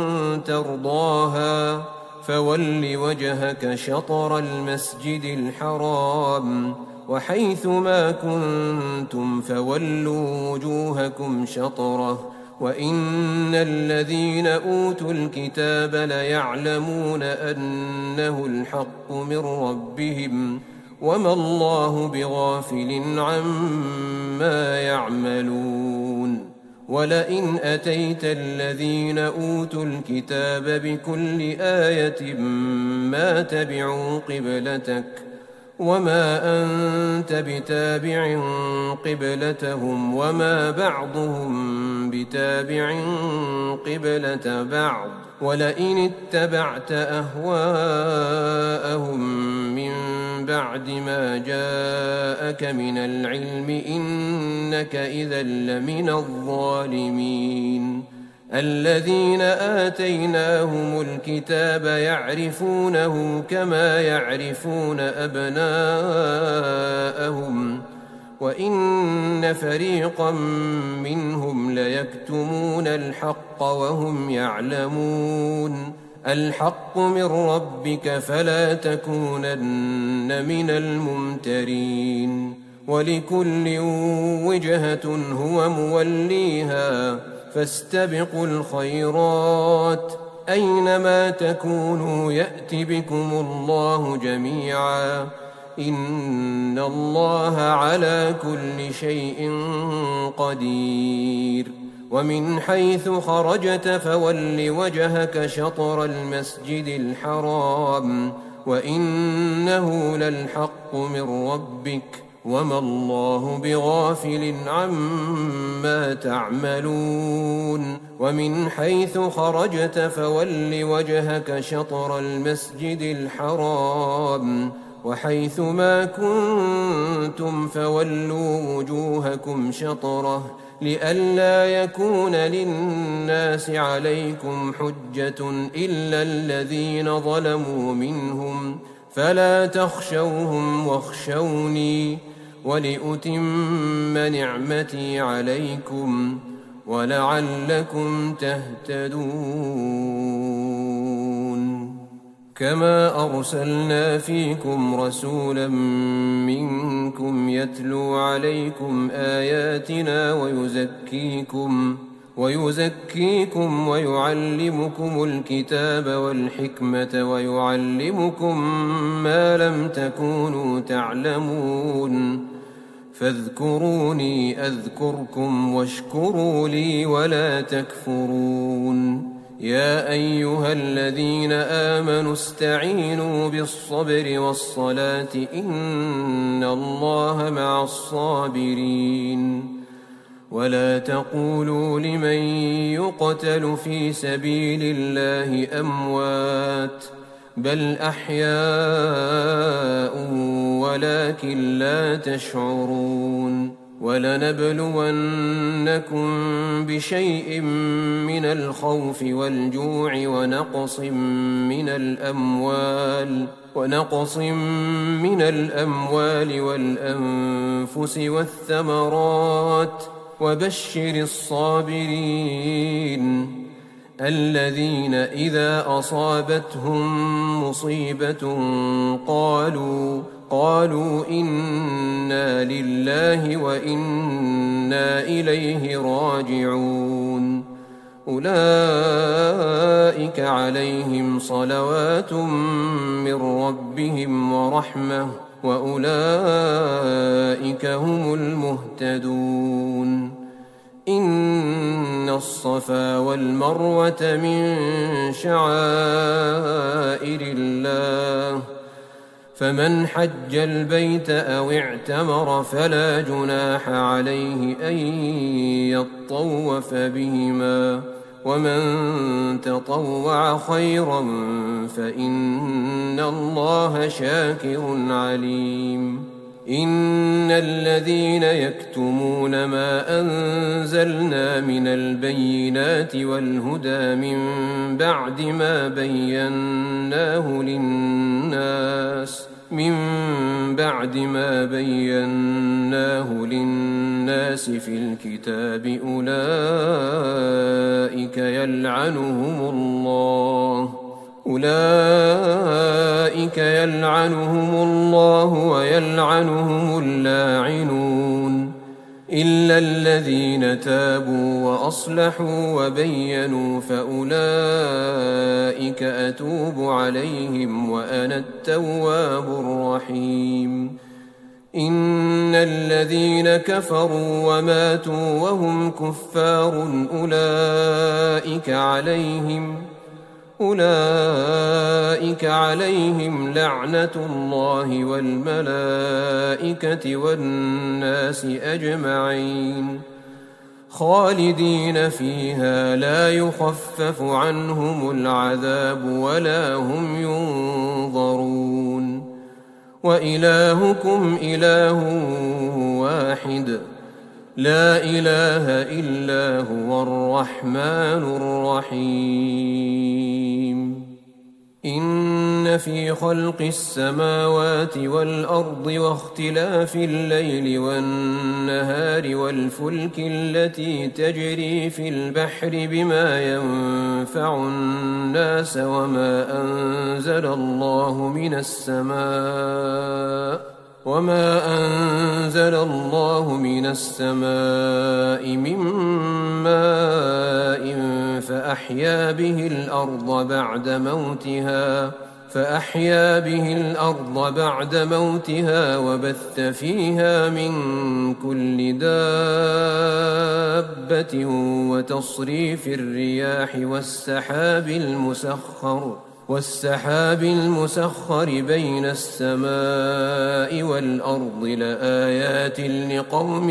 ترضاها فول وجهك شطر المسجد الحرام وحيث ما كنتم فولوا وجوهكم شطره وإن الذين أوتوا الكتاب ليعلمون أنه الحق من ربهم وما الله بغافل عما يعملون ولئن أتيت الذين أوتوا الكتاب بكل آية ما تبعوا قبلتك وما أنت بتابع قبلتهم وما بعضهم بتابع قبلة بعض ولئن اتبعت أهواءهم من بعد ما جاءك من العلم إنك إذا لمن الظالمين الذين آتيناهم الكتاب يعرفونه كما يعرفون أبناءهم وإن فريقا منهم ليكتمون الحق وهم يعلمون الحق من ربك فلا تكونن من الممترين ولكل وجهة هو موليها فاستبقوا الخيرات أينما تكونوا يأت بكم الله جميعا إن الله على كل شيء قدير ومن حيث خرجت فول وجهك شطر المسجد الحرام وإنه للحق من ربك وما الله بغافل عما تعملون ومن حيث خرجت فول وجهك شطر المسجد الحرام وحيث ما كنتم فولوا وجوهكم شطره لئلا يكون للناس عليكم حجة إلا الذين ظلموا منهم فلا تخشوهم واخشوني ولأتم نعمتي عليكم ولعلكم تهتدون كما أرسلنا فيكم رسولا منكم يتلو عليكم آياتنا ويزكيكم ويعلمكم الكتاب والحكمة ويعلمكم ما لم تكونوا تعلمون فاذكروني أذكركم واشكروا لي ولا تكفرون يا أيها الذين آمنوا استعينوا بالصبر والصلاة إن الله مع الصابرين ولا تقولوا لمن يقتل في سبيل الله أموات بل أحياء ولكن لا تشعرون ولنبلونكم بشيء من الخوف والجوع ونقص من الأموال والأنفس والثمرات وبشر الصابرين الذين إذا أصابتهم مصيبة قالوا إنا لله وإنا إليه راجعون أولئك عليهم صلوات من ربهم ورحمة وأولئك هم المهتدون إن الصفا والمروة من شعائر الله فمن حج البيت أو اعتمر فلا جناح عليه أن يطوف بهما ومن تطوع خيرا فإن الله شاكر عليم إن الذين يكتمون ما أنزلنا من البينات والهدى من بعد ما بيناه للناس في الكتاب أولئك يلعنهم الله ويلعنهم اللاعنون إلا الذين تابوا وأصلحوا وبينوا فأولئك أتوب عليهم وأنا التواب الرحيم إن الذين كفروا وماتوا وهم كفار أولئك عليهم لعنة الله والملائكة والناس أجمعين خالدين فيها لا يخفف عنهم العذاب ولا هم ينظرون وإلهكم إله واحد لا إله إلا هو الرحمن الرحيم إن في خلق السماوات والأرض واختلاف الليل والنهار والفلك التي تجري في البحر بما ينفع الناس وما أنزل الله من السماء من ماء فأحيا به الأرض بعد موتها فأحيا به الأرض بعد موتها وبث فيها من كل دابة وتصريف الرياح والسحاب المسخر بين السماء والأرض لآيات لقوم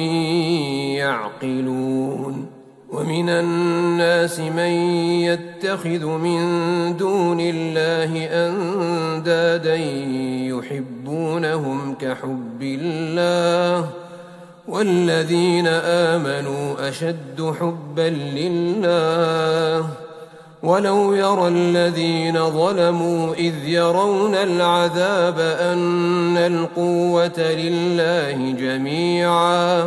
يعقلون ومن الناس من يتخذ من دون الله أندادا يحبونهم كحب الله والذين آمنوا أشد حبا لله ولو يرى الذين ظلموا إذ يرون العذاب أن القوة لله جميعا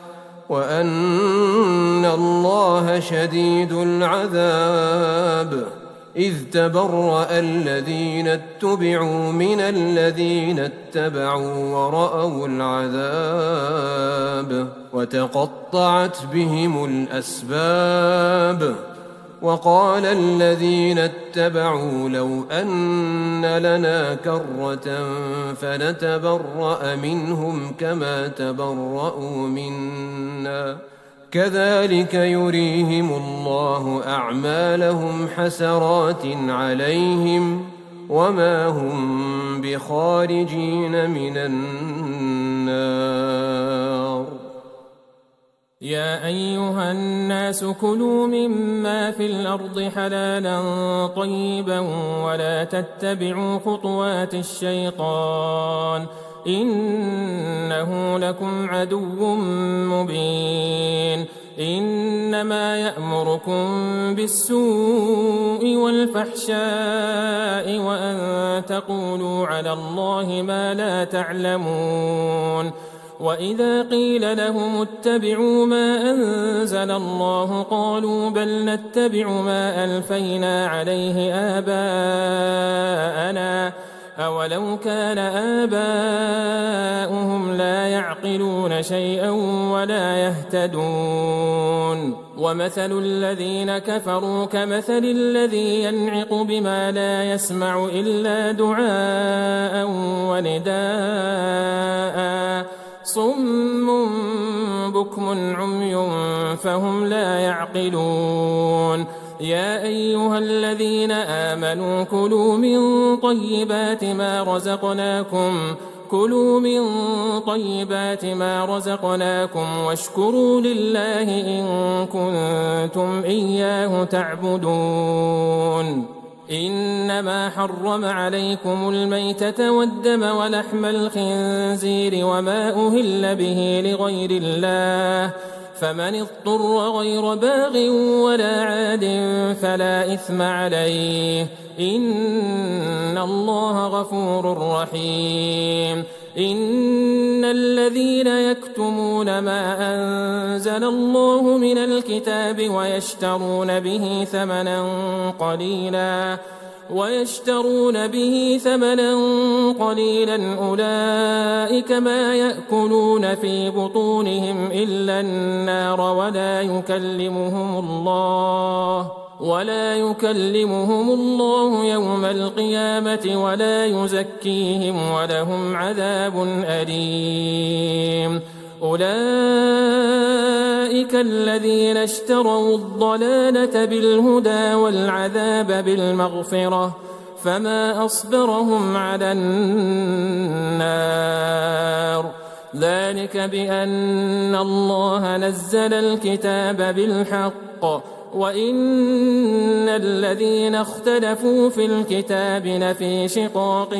وأن الله شديد العذاب إذ تبرأ الذين اتبعوا من الذين اتبعوا ورأوا العذاب وتقطعت بهم الأسباب وقال الذين اتبعوا لو أن لنا كرة فنتبرأ منهم كما تبرأوا منا كذلك يريهم الله أعمالهم حسرات عليهم وما هم بخارجين من النار.
يا أيها الناس كلوا مما في الأرض حلالا طيبا ولا تتبعوا خطوات الشيطان إنه لكم عدو مبين. إنما يأمركم بالسوء والفحشاء وأن تقولوا على الله ما لا تعلمون. وإذا قيل لهم اتبعوا ما أنزل الله قالوا بل نتبع ما ألفينا عليه آباءنا أولو كان آباؤهم لا يعقلون شيئا ولا يهتدون. ومثل الذين كفروا كمثل الذي ينعق بما لا يسمع إلا دعاء ونداء صم بكم عمي فهم لا يعقلون. يا أيها الذين آمنوا كلوا من طيبات ما رزقناكم واشكروا لله إن كنتم إياه تعبدون. إنما حرم عليكم الميتة والدم ولحم الخنزير وما أهل به لغير الله فمن اضطر غير باغ ولا عاد فلا إثم عليه إن الله غفور رحيم. إن الذين يكتمون ما أنزل الله من الكتاب ويشترون به ثمنا قليلا أولئك ما يأكلون في بطونهم إلا النار ولا يكلمهم الله يوم القيامة ولا يزكيهم ولهم عذاب أليم. أولئك الذين اشتروا الضلالة بالهدى والعذاب بالمغفرة فما أصبرهم على النار. ذلك بأن الله نزل الكتاب بالحق وإن الذين اختلفوا في الكتاب لفي شقاق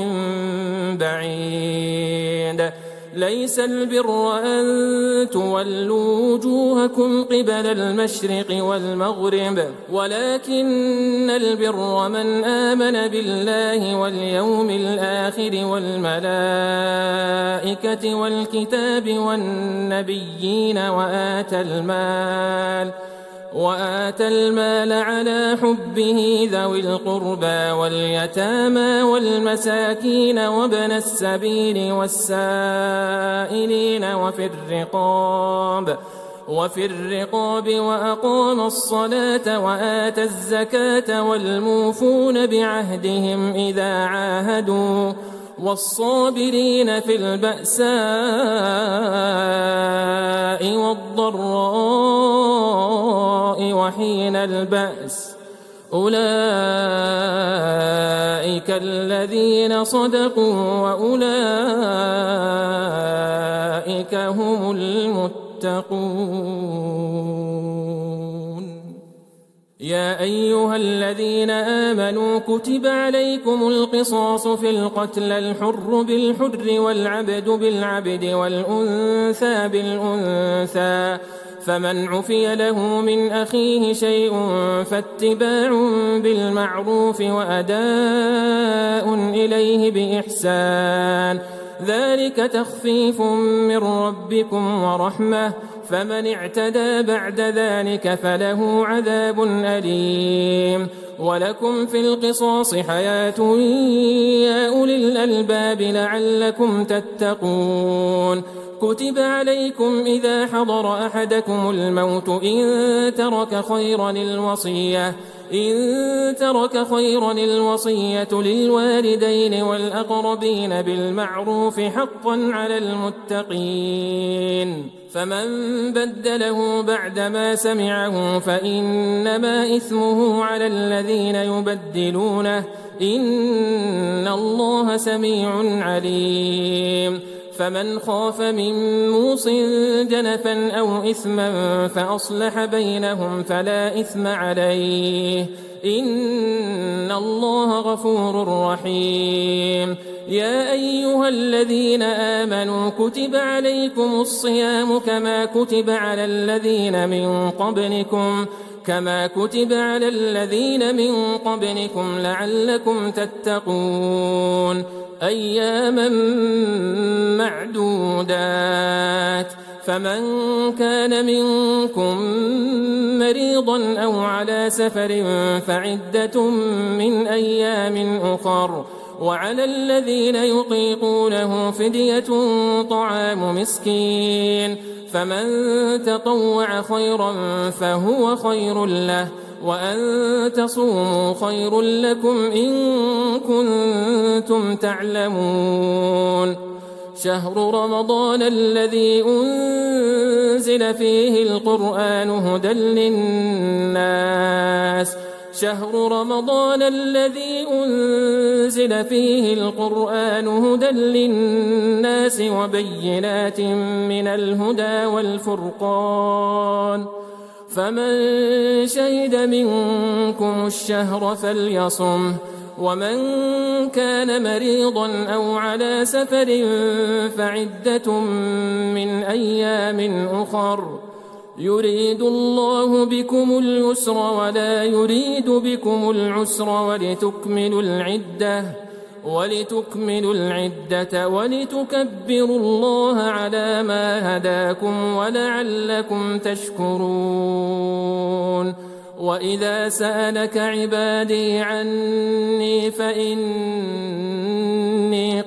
بعيد. ليس البر أن تولوا وجوهكم قبل المشرق والمغرب ولكن البر من آمن بالله واليوم الآخر والملائكة والكتاب والنبيين وآتى المال على حبه ذوي القربى واليتامى والمساكين وابن السبيل والسائلين وفي الرقاب وفي الرقاب وأقام الصلاة وآتى الزكاة والموفون بعهدهم إذا عاهدوا والصابرين في البأساء والضراء وحين البأس أولئك الذين صدقوا وأولئك هم المتقون. يا أيها الذين آمنوا كتب عليكم القصاص في القتلى الحر بالحر والعبد بالعبد والأنثى بالأنثى فمن عفي له من أخيه شيء فاتباع بالمعروف وأداء إليه بإحسان ذلك تخفيف من ربكم ورحمة فمن اعتدى بعد ذلك فله عذاب أليم. ولكم في القصاص حياة يا أولي الألباب لعلكم تتقون. كتب عليكم إذا حضر أحدكم الموت إن ترك خيرا الوصية للوالدين والأقربين بالمعروف حقا على المتقين فمن بدله بعدما سمعه فإنما إثمه على الذين يبدلونه إن الله سميع عليم. فمن خاف من موص جنفا أو إثما فأصلح بينهم فلا إثم عليه إن الله غفور رحيم. يا أيها الذين آمنوا كتب عليكم الصيام كما كتب على الذين من قبلكم لعلكم تتقون أياما معدودات فمن كان منكم مريضا أو على سفر فعدة من أيام أخر وعلى الذين يطيقونه فدية طعام مسكين فمن تطوع خيرا فهو خير له وأن تصوموا خير لكم إن كنتم تعلمون. شهر رمضان الذي أنزل فيه القرآن هدى للناس وبينات من الهدى والفرقان فمن شهد منكم الشهر فليصمه ومن كان مريضا أو على سفر فعدة من أيام أخر يريد الله بكم اليسر ولا يريد بكم العسر ولتكملوا العدة ولتكبروا الله على ما هداكم ولعلكم تشكرون. وإذا سألك عبادي عني فإني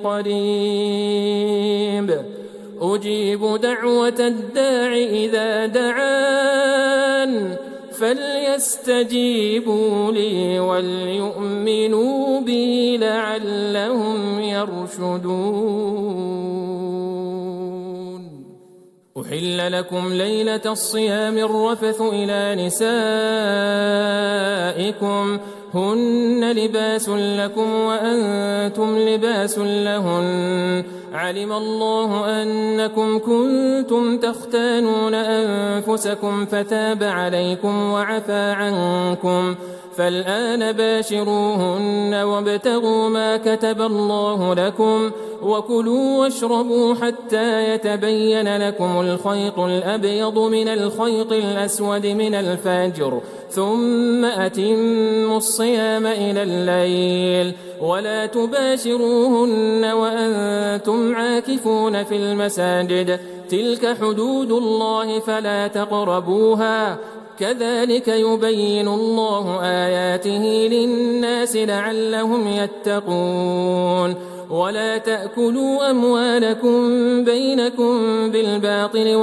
قريب أجيب دعوة الداع إذا دعان فليستجيبوا لي وليؤمنوا بي لعلهم يرشدون. أحل لكم ليلة الصيام الرفث إلى نسائكم هن لباس لكم وأنتم لباس لهن علم الله أنكم كنتم تختانون أنفسكم فتاب عليكم وعفى عنكم فالآن باشروهن وابتغوا ما كتب الله لكم وكلوا واشربوا حتى يتبين لكم الخيط الأبيض من الخيط الأسود من الفجر ثم أتموا الصيام إلى الليل ولا تباشروهن وأنتم عاكفون في المساجد تلك حدود الله فلا تقربوها كذلك يبين الله آياته للناس لعلهم يتقون. ولا تأكلوا أموالكم بينكم بالباطل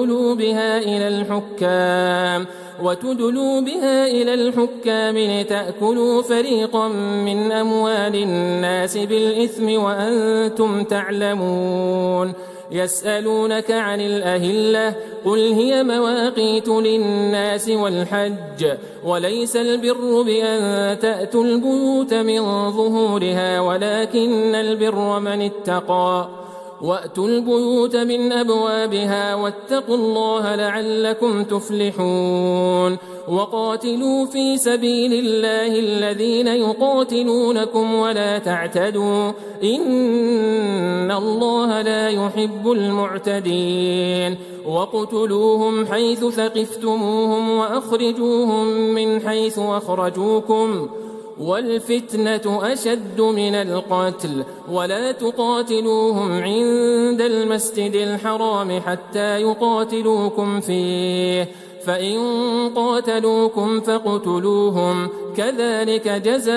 وتدلوا بها إلى الحكام لتأكلوا فريقا من أموال الناس بالإثم وأنتم تعلمون. يسألونك عن الأهلة قل هي مواقيت للناس والحج وليس البر بأن تأتوا البيوت من ظهورها ولكن البر من اتقى وأتوا البيوت من أبوابها واتقوا الله لعلكم تفلحون. وقاتلوا في سبيل الله الذين يقاتلونكم ولا تعتدوا إن الله لا يحب المعتدين. وقتلوهم حيث ثقفتموهم وأخرجوهم من حيث أخرجوكم والفتنة أشد من القتل ولا تقاتلوهم عند المسجد الحرام حتى يقاتلوكم فيه فإن قاتلوكم فاقتلوهم كذلك جزاء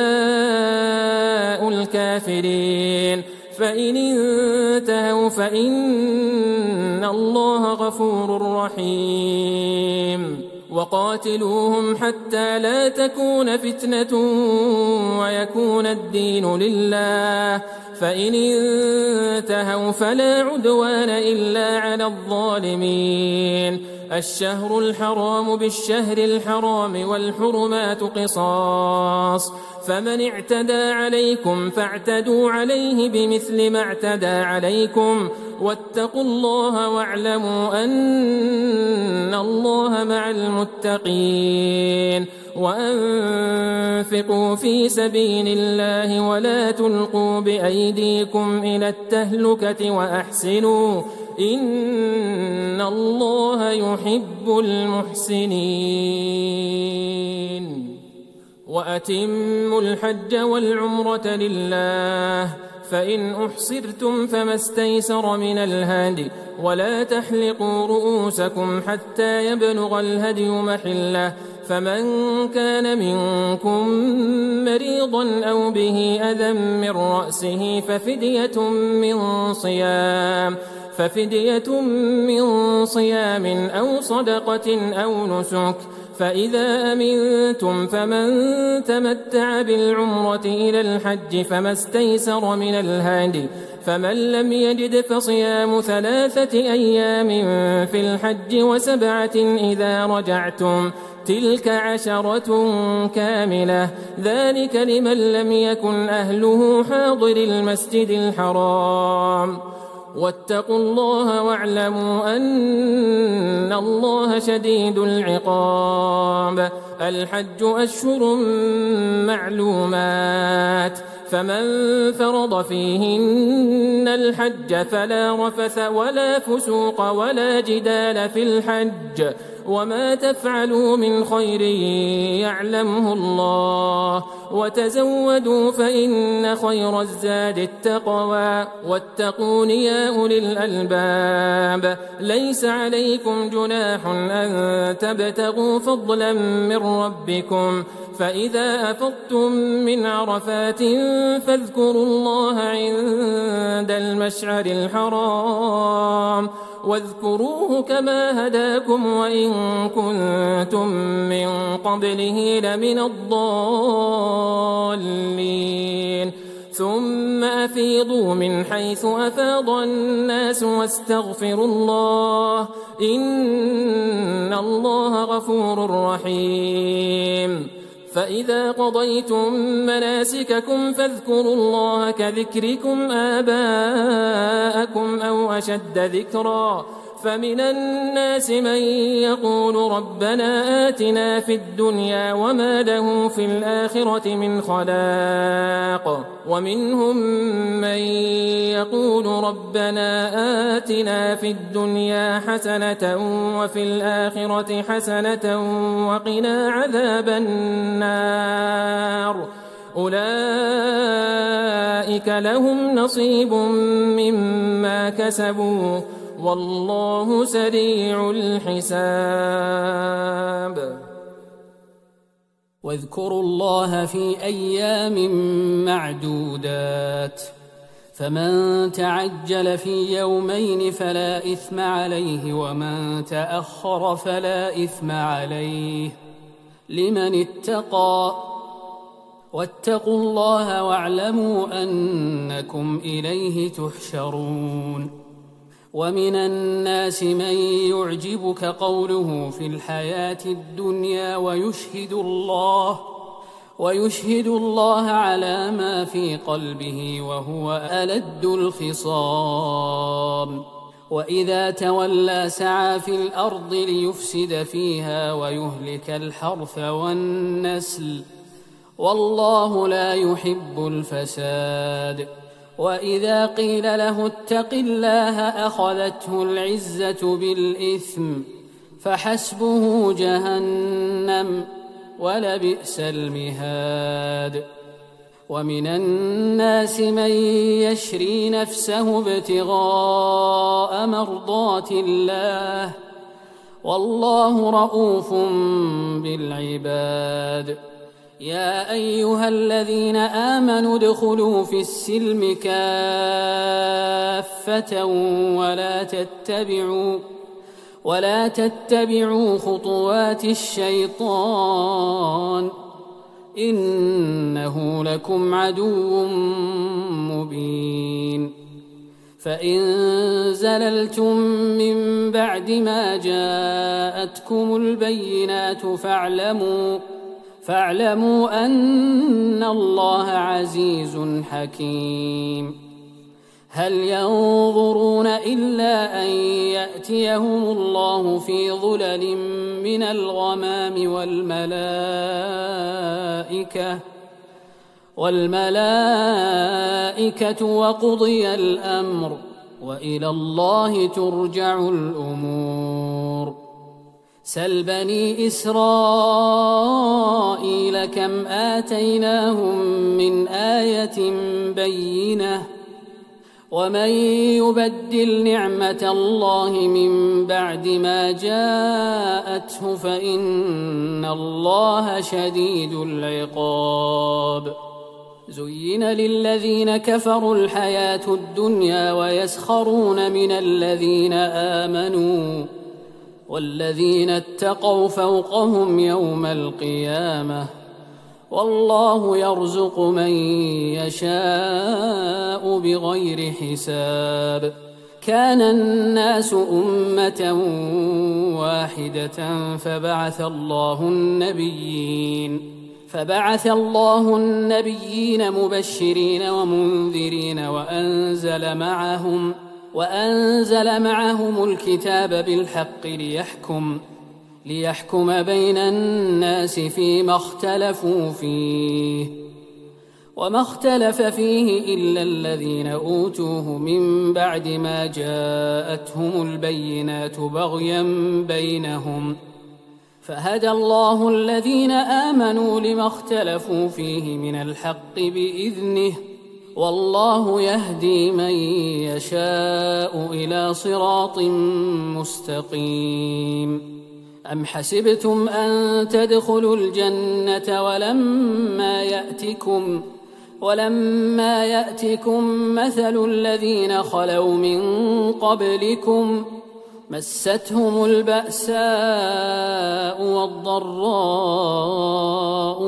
الكافرين. فإن انتهوا فإن الله غفور رحيم. وقاتلوهم حتى لا تكون فتنة ويكون الدين لله فإن انتهوا فلا عدوان إلا على الظالمين. الشهر الحرام بالشهر الحرام والحرمات قصاص فمن اعتدى عليكم فاعتدوا عليه بمثل ما اعتدى عليكم واتقوا الله واعلموا أن الله مع المتقين. وأنفقوا في سبيل الله ولا تلقوا بأيديكم إلى التهلكة وأحسنوا إن الله يحب المحسنين. وأتموا الحج والعمرة لله فإن أحصرتم فما استيسر من الهدي ولا تحلقوا رؤوسكم حتى يبلغ الهدي محله فمن كان منكم مريضا أو به أذى من رأسه ففدية من صيام أو صدقة أو نسك. فإذا أمنتم فمن تمتع بالعمرة إلى الحج فما استيسر من الهدي فمن لم يجد فصيام 3 أيام في الحج و7 إذا رجعتم تلك 10 كاملة ذلك لمن لم يكن أهله حاضر المسجد الحرام. واتقوا الله واعلموا أن الله شديد العقاب. الحج أشهر معلومات فمن فرض فيهن الحج فلا رفث ولا فسوق ولا جدال في الحج وما تفعلوا من خير يعلمه الله وتزودوا فإن خير الزاد التقوى واتقون يا أولي الألباب. ليس عليكم جناح أن تبتغوا فضلا من ربكم فإذا أفضتم من عرفات فاذكروا الله عند المشعر الحرام واذكروه كما هداكم وإن كنتم من قبله لمن الضالين. ثم أفيضوا من حيث أفاض الناس واستغفروا الله إن الله غفور رحيم. فإذا قضيتم مناسككم فاذكروا الله كذكركم آباءكم أو أشد ذكرا فمن الناس من يقول ربنا آتنا في الدنيا وما له في الآخرة من خلاق ومنهم من يقول ربنا آتنا في الدنيا حسنة وفي الآخرة حسنة وقنا عذاب النار. أولئك لهم نصيب مما كسبوا والله سريع الحساب.
واذكروا الله في أيام معدودات
فمن تعجل في يومين فلا إثم عليه ومن تأخر فلا إثم عليه لمن اتقى واتقوا الله واعلموا أنكم إليه تحشرون. ومن الناس من يعجبك قوله في الحياة الدنيا ويشهد الله على ما في قلبه وهو ألد الخصام. وإذا تولى سعى في الأرض ليفسد فيها ويهلك الحرث والنسل والله لا يحب الفساد. وإذا قيل له اتق الله أخذته العزة بالإثم فحسبه جهنم ولبئس المهاد. ومن الناس من يشري نفسه ابتغاء مرضات الله والله رؤوف بالعباد. يا أيها الذين آمنوا ادخلوا في السلم كافة ولا تتبعوا خطوات الشيطان إنه لكم عدو مبين. فإن زللتم من بعد ما جاءتكم البينات فاعلموا أن الله عزيز حكيم. هل ينظرون إلا أن يأتيهم الله في ظلل من الغمام والملائكة وقضي الأمر وإلى الله ترجع الأمور. سل بني إسرائيل كم آتيناهم من آية بينة ومن يبدل نعمة الله من بعد ما جاءته فإن الله شديد العقاب. زين للذين كفروا الحياة الدنيا ويسخرون من الذين آمنوا والذين اتقوا فوقهم يوم القيامة والله يرزق من يشاء بغير حساب. كان الناس أمة واحدة فبعث الله النبيين مبشرين ومنذرين وأنزل معهم الكتاب بالحق ليحكم بين الناس فيما اختلفوا فيه وما اختلف فيه إلا الذين أوتوه من بعد ما جاءتهم البينات بغيا بينهم فهدى الله الذين آمنوا لما اختلفوا فيه من الحق بإذنه والله يهدي من يشاء إلى صراط مستقيم. أم حسبتم أن تدخلوا الجنة ولما يأتكم مثل الذين خلوا من قبلكم مستهم البأساء والضراء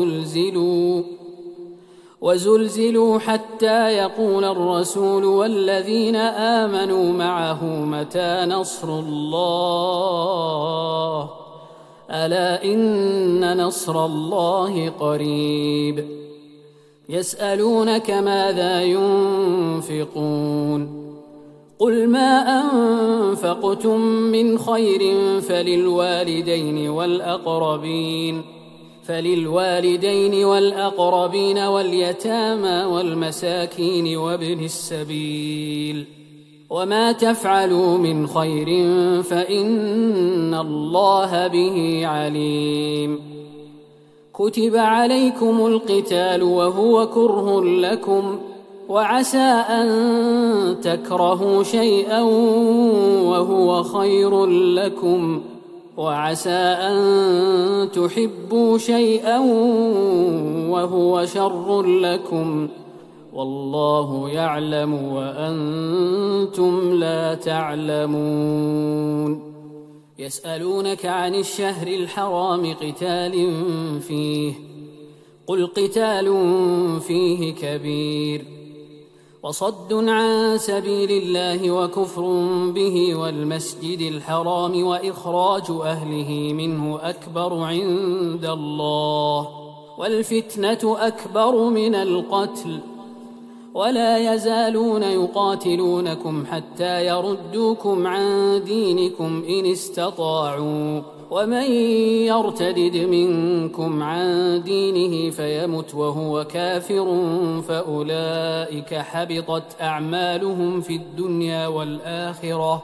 وزلزلوا حتى يقول الرسول والذين آمنوا معه متى نصر الله ألا إن نصر الله قريب. يسألونك ماذا ينفقون قل ما أنفقتم من خير فللوالدين والأقربين واليتامى والمساكين وابن السبيل وما تفعلوا من خير فإن الله به عليم. كتب عليكم القتال وهو كره لكم وعسى أن تكرهوا شيئا وهو خير لكم وعسى أن تحبوا شيئا وهو شر لكم والله يعلم وأنتم لا تعلمون. يسألونك عن الشهر الحرام قتال فيه، قل قتال فيه كبير، وصد عن سبيل الله وكفر به والمسجد الحرام وإخراج أهله منه أكبر عند الله، والفتنة أكبر من القتل، ولا يزالون يقاتلونكم حتى يردوكم عن دينكم إن استطاعوا، ومن يرتدد منكم عن دينه فيمت وهو كافر فأولئك حبطت أعمالهم في الدنيا والآخرة،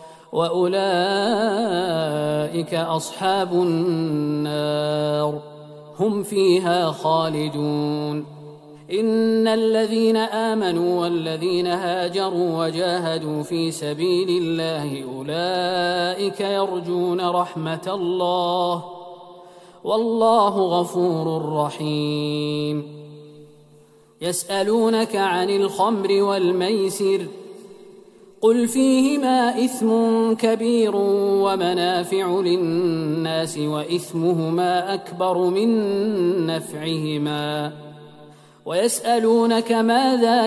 وأولئك أصحاب النار هم فيها خالدون. إن الذين آمنوا والذين هاجروا وجاهدوا في سبيل الله أولئك يرجون رحمة الله، والله غفور رحيم. يسألونك عن الخمر والميسر، قل فيهما إثم كبير ومنافع للناس وإثمهما أكبر من نفعهما، ويسألونك ماذا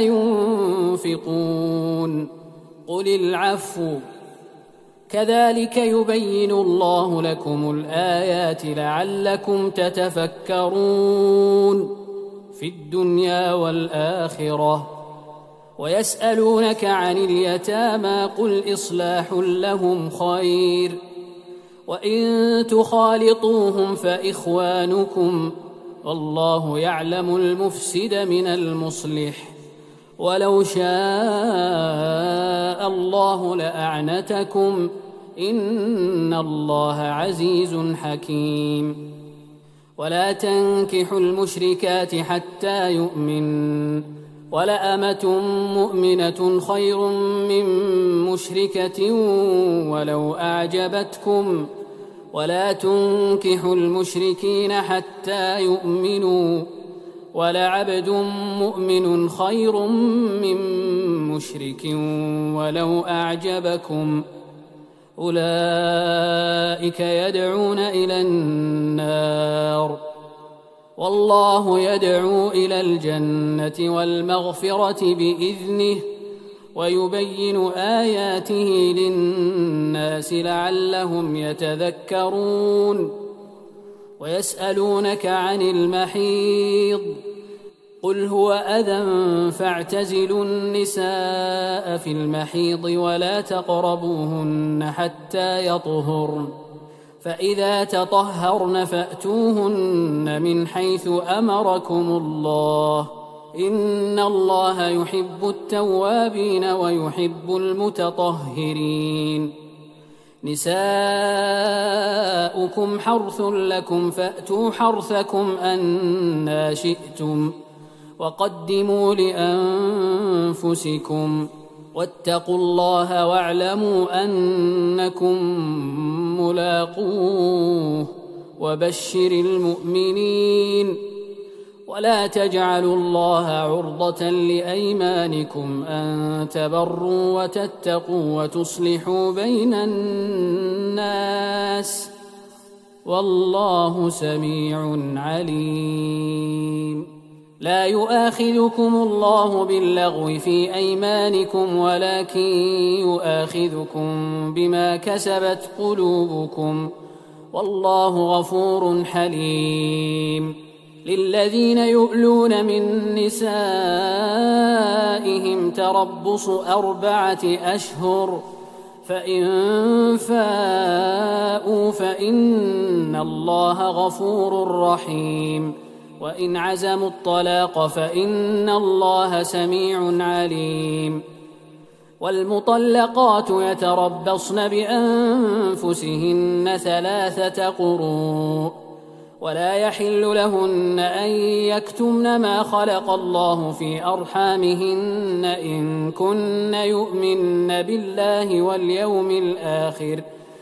ينفقون قل العفو، كذلك يبين الله لكم الآيات لعلكم تتفكرون في الدنيا والآخرة. ويسألونك عن اليتامى قل إصلاح لهم خير، وإن تخالطوهم فإخوانكم، والله يعلم المفسد من المصلح، ولو شاء الله لأعنتكم، إن الله عزيز حكيم. ولا تنكحوا المشركات حتى يؤمن، ولأمة مؤمنة خير من مشركة ولو أعجبتكم، ولا تنكحوا المشركين حتى يؤمنوا، ولعبد مؤمن خير من مشرك ولو أعجبكم، أولئك يدعون إلى النار، والله يدعو إلى الجنة والمغفرة بإذنه، ويبين آياته للناس لعلهم يتذكرون. ويسألونك عن المحيض قل هو أذى فاعتزلوا النساء في المحيض ولا تقربوهن حتى يطهرن، فإذا تطهرن فأتوهن من حيث أمركم الله، إن الله يحب التوابين ويحب المتطهرين. نساؤكم حرث لكم فأتوا حرثكم أنى شئتم، وقدموا لأنفسكم، واتقوا الله واعلموا أنكم ملاقوه، وبشر المؤمنين. ولا تجعلوا الله عرضة لأيمانكم أن تبروا وتتقوا وتصلحوا بين الناس، والله سميع عليم. لا يؤاخذكم الله باللغو في أيمانكم ولكن يؤاخذكم بما كسبت قلوبكم، والله غفور حليم. للذين يؤلون من نسائهم تربص 4 أشهر، فإن فاءوا فإن الله غفور رحيم، وإن عزموا الطلاق فإن الله سميع عليم. والمطلقات يتربصن بأنفسهن 3 قروء، ولا يحل لهن أن يكتمن ما خلق الله في أرحامهن إن كن يؤمن بالله واليوم الآخر،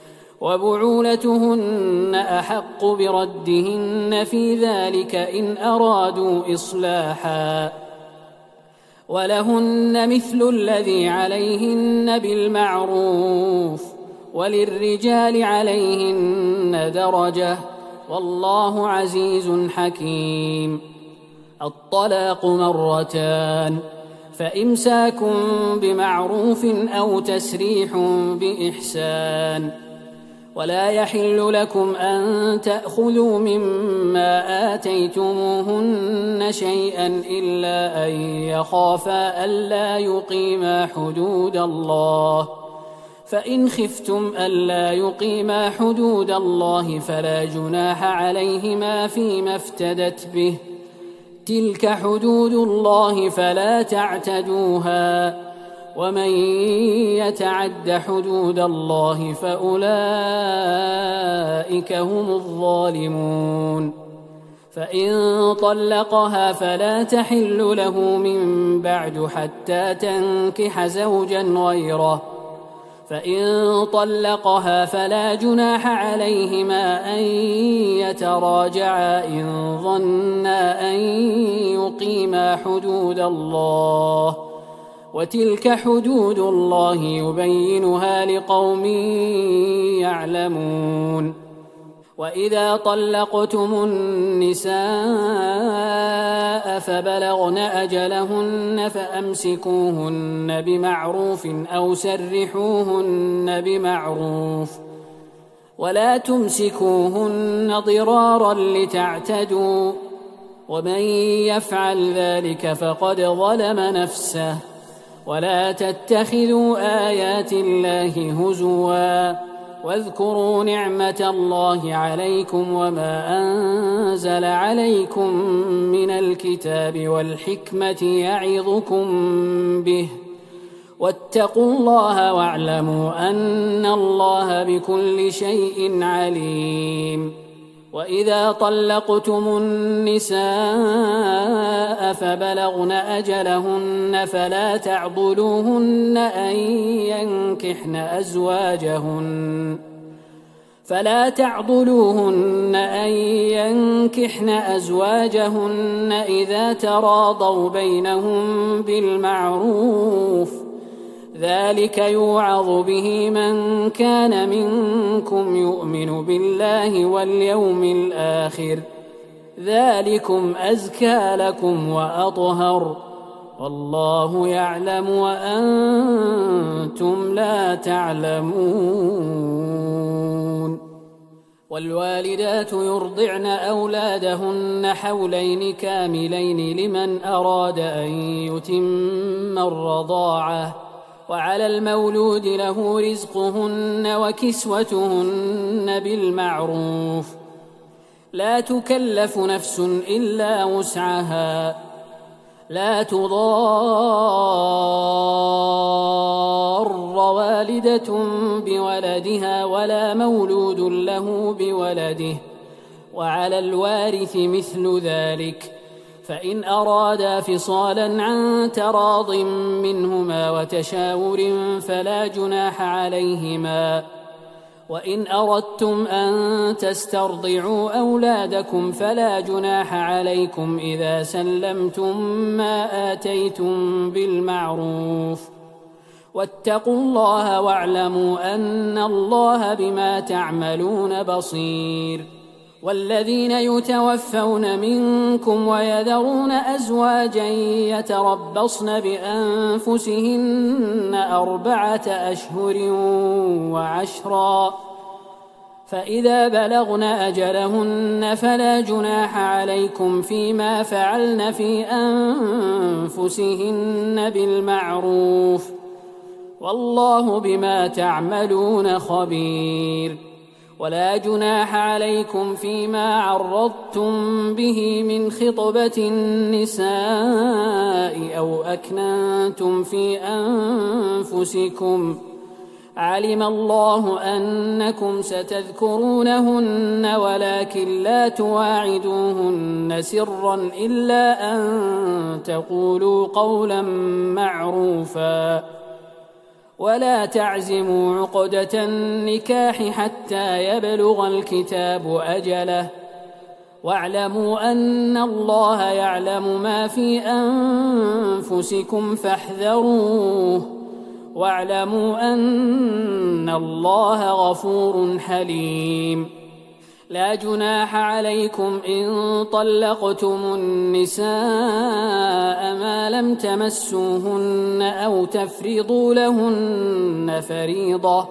وبعولتهن أحق بردهن في ذلك إن أرادوا إصلاحا، ولهن مثل الذي عليهن بالمعروف وللرجال عليهن درجة والله عزيز حكيم. الطلاق مرتان، فإمساك بمعروف أو تسريح بإحسان. ولا يحل لكم أن تأخذوا مما آتيتموهن شيئا إلا أن يخافا ألا يقيما حدود الله، فإن خفتم ألا يقيما حدود الله فلا جناح عليهما فيما افتدت به، تلك حدود الله فلا تعتدوها، ومن يتعد حدود الله فأولئك هم الظالمون. فإن طلقها فلا تحل له من بعد حتى تنكح زوجا غيره، فإن طلقها فلا جناح عليهما أن يتراجعا إن ظنا أن يقيما حدود الله، وتلك حدود الله يبينها لقوم يعلمون. وإذا طلقتم النساء فبلغن أجلهن فأمسكوهن بمعروف أو سرحوهن بمعروف، ولا تمسكوهن ضرارا لتعتدوا، ومن يفعل ذلك فقد ظلم نفسه. ولا تتخذوا آيات الله هزوا، واذكروا نعمة الله عليكم وما أنزل عليكم من الكتاب والحكمة يعظكم به، واتقوا الله واعلموا أن الله بكل شيء عليم. وإذا طلقتم النساء فبلغن أجلهن فلا تعضلوهن أن ينكحن أزواجهن إذا تراضوا بينهم بالمعروف، ذلك يوعظ به من كان منكم يؤمن بالله واليوم الآخر، ذلكم أزكى لكم وأطهر، والله يعلم وأنتم لا تعلمون. والوالدات يرضعن أولادهن حولين كاملين لمن أراد أن يتم الرضاعة، وعلى المولود له رزقهن وكسوتهن بالمعروف، لا تكلف نفس إلا وسعها، لا تضار والدة بولدها ولا مولود له بولده، وعلى الوارث مثل ذلك، فإن أرادا فصالا عن تراض منهما وتشاور فلا جناح عليهما. وإن أردتم أن تسترضعوا أولادكم فلا جناح عليكم إذا سلمتم ما آتيتم بالمعروف، واتقوا الله واعلموا أن الله بما تعملون بصير. والذين يتوفون منكم ويذرون أزواجا يتربصن بأنفسهن 4 أشهر وعشرا، فإذا بلغن أجلهن فلا جناح عليكم فيما فعلن في أنفسهن بالمعروف، والله بما تعملون خبير. ولا جناح عليكم فيما عرضتم به من خطبة النساء أو أكننتم في أنفسكم، علم الله أنكم ستذكرونهن ولكن لا تواعدوهن سرا إلا أن تقولوا قولا معروفا، ولا تعزموا عقدة النكاح حتى يبلغ الكتاب أجله، واعلموا أن الله يعلم ما في أنفسكم فاحذروه واعلموا أن الله غفور حليم. لا جناح عليكم إن طلقتم النساء ما لم تمسوهن أو تفرضوا لهن فريضة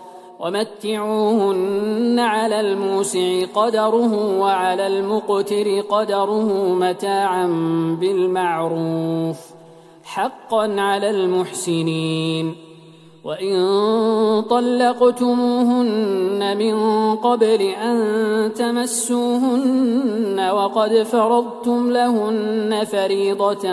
ومتعوهن على الموسع قدره وعلى المقتر قدره متاعا بالمعروف حقا على المحسنين. وإن طلقتموهن من قبل أن تمسوهن وقد فرضتم لهن فريضة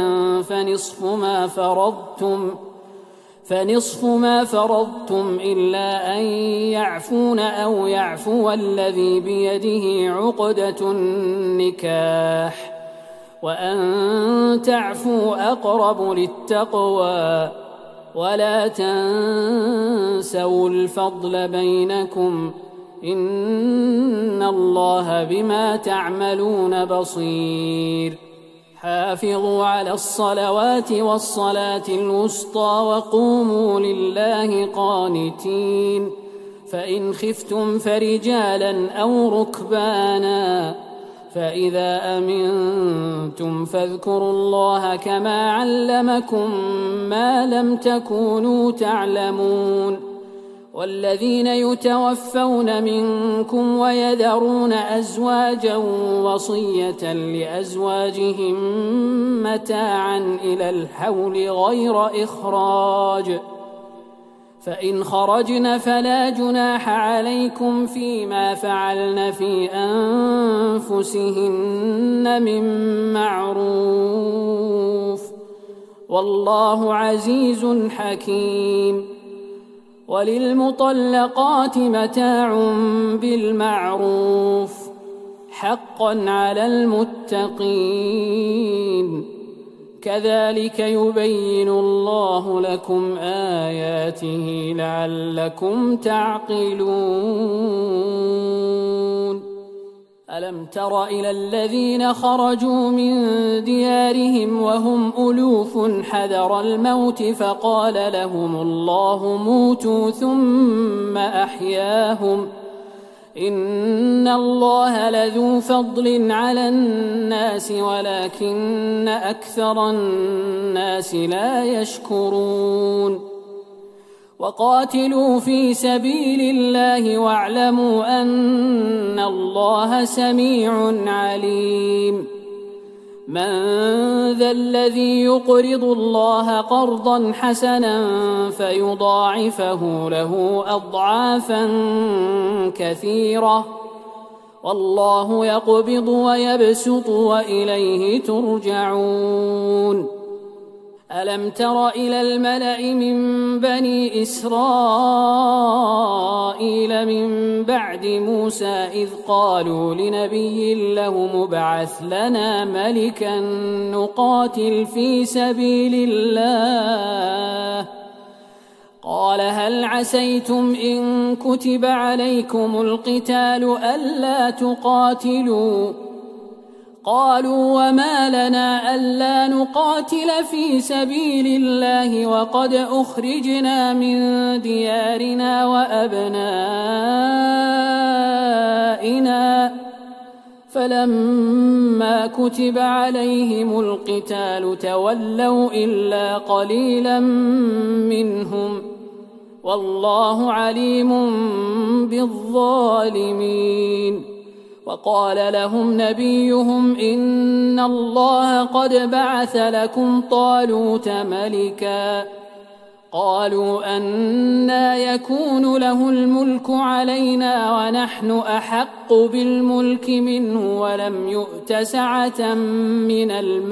فنصف ما فرضتم إلا أن يعفون أو يعفو الذي بيده عقدة النكاح وأن تعفوا أقرب للتقوى ولا تنسوا الفضل بينكم إن الله بما تعملون بصير. حافظوا على الصلوات والصلاة الوسطى وقوموا لله قانتين. فإن خفتم فرجالا أو ركبانا فإذا أمنتم فاذكروا الله كما علمكم ما لم تكونوا تعلمون. والذين يتوفون منكم ويذرون أزواجا وصية لأزواجهم متاعا إلى الحول غير إخراج فإن خرجن فلا جناح عليكم فيما فعلن في أنفسهن من معروف والله عزيز حكيم. وللمطلقات متاع بالمعروف حقا على المتقين. كذلك يبين الله لكم آياته لعلكم تعقلون. ألم تر إلى الذين خرجوا من ديارهم وهم ألوف حذر الموت فقال لهم الله موتوا ثم أحياهم إن الله لذو فضل على الناس ولكن أكثر الناس لا يشكرون. وقاتلوا في سبيل الله واعلموا أن الله سميع عليم. من ذا الذي يقرض الله قرضا حسنا فيضاعفه له أضعافا كثيرة والله يقبض ويبسط وإليه ترجعون. ألم تر إلى الملأ من بني إسرائيل من بعد موسى إذ قالوا لنبي له مبعث لنا ملكا نقاتل في سبيل الله قال هل عسيتم إن كتب عليكم القتال ألا تقاتلوا قالوا وما لنا ألا نقاتل في سبيل الله وقد أخرجنا من ديارنا وأبنائنا فلما كتب عليهم القتال تولوا إلا قليلا منهم والله عليم بالظالمين. وقال لهم نبيهم إن الله قد بعث لكم طالوت ملكا قالوا أنى يكون له الملك علينا ونحن أحق بالملك منه ولم يؤت سعة من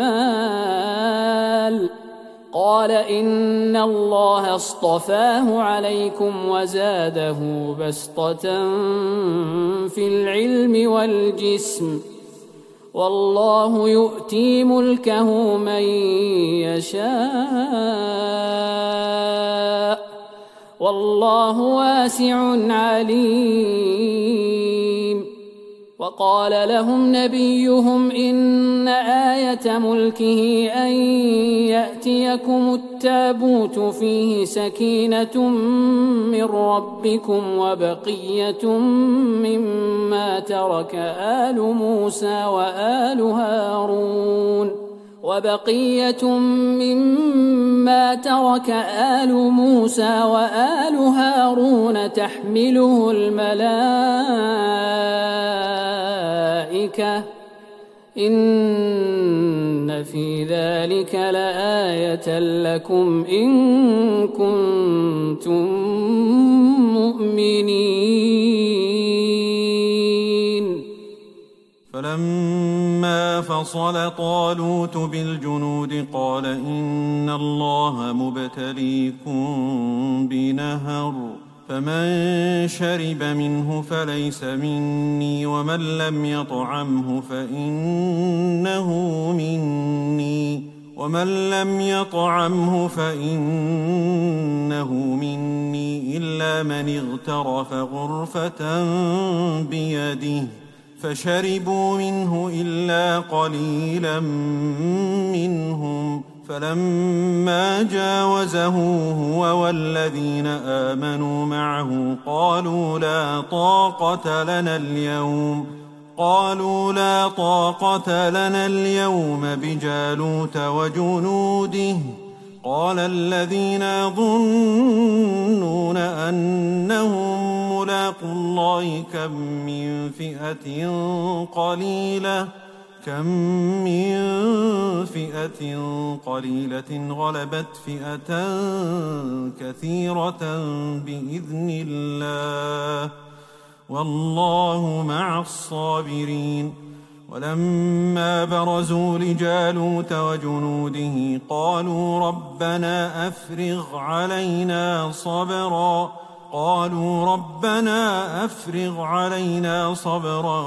المال قال إن الله اصطفاه عليكم وزاده بسطة في العلم والجسم والله يؤتي ملكه من يشاء والله واسع عليم. وقال لهم نبيهم إن آية ملكه أن يأتيكم التابوت فيه سكينة من ربكم وبقية مما ترك آل موسى وآل هارون تحمله الملائكة إن في ذلك لآية لكم إن كنتم مؤمنين.
فلما فصل طالوت بالجنود قال إن الله مبتليكم بنهر فمن شرب منه فليس مني ومن لم يطعمه فإنه مني إلا من اغترف غرفة بيده فشربوا منه إلا قليلا منهم. فلما جاوزه هو والذين آمنوا معه قالوا لا طاقة لنا اليوم بجالوت وجنوده. قال الذين يظنون أنهم ملاقو الله كم من فئة قليلة غلبت فئة كثيرة بإذن الله والله مع الصابرين. ولما برزوا لجالوت وجنوده قالوا ربنا أفرغ علينا صبرا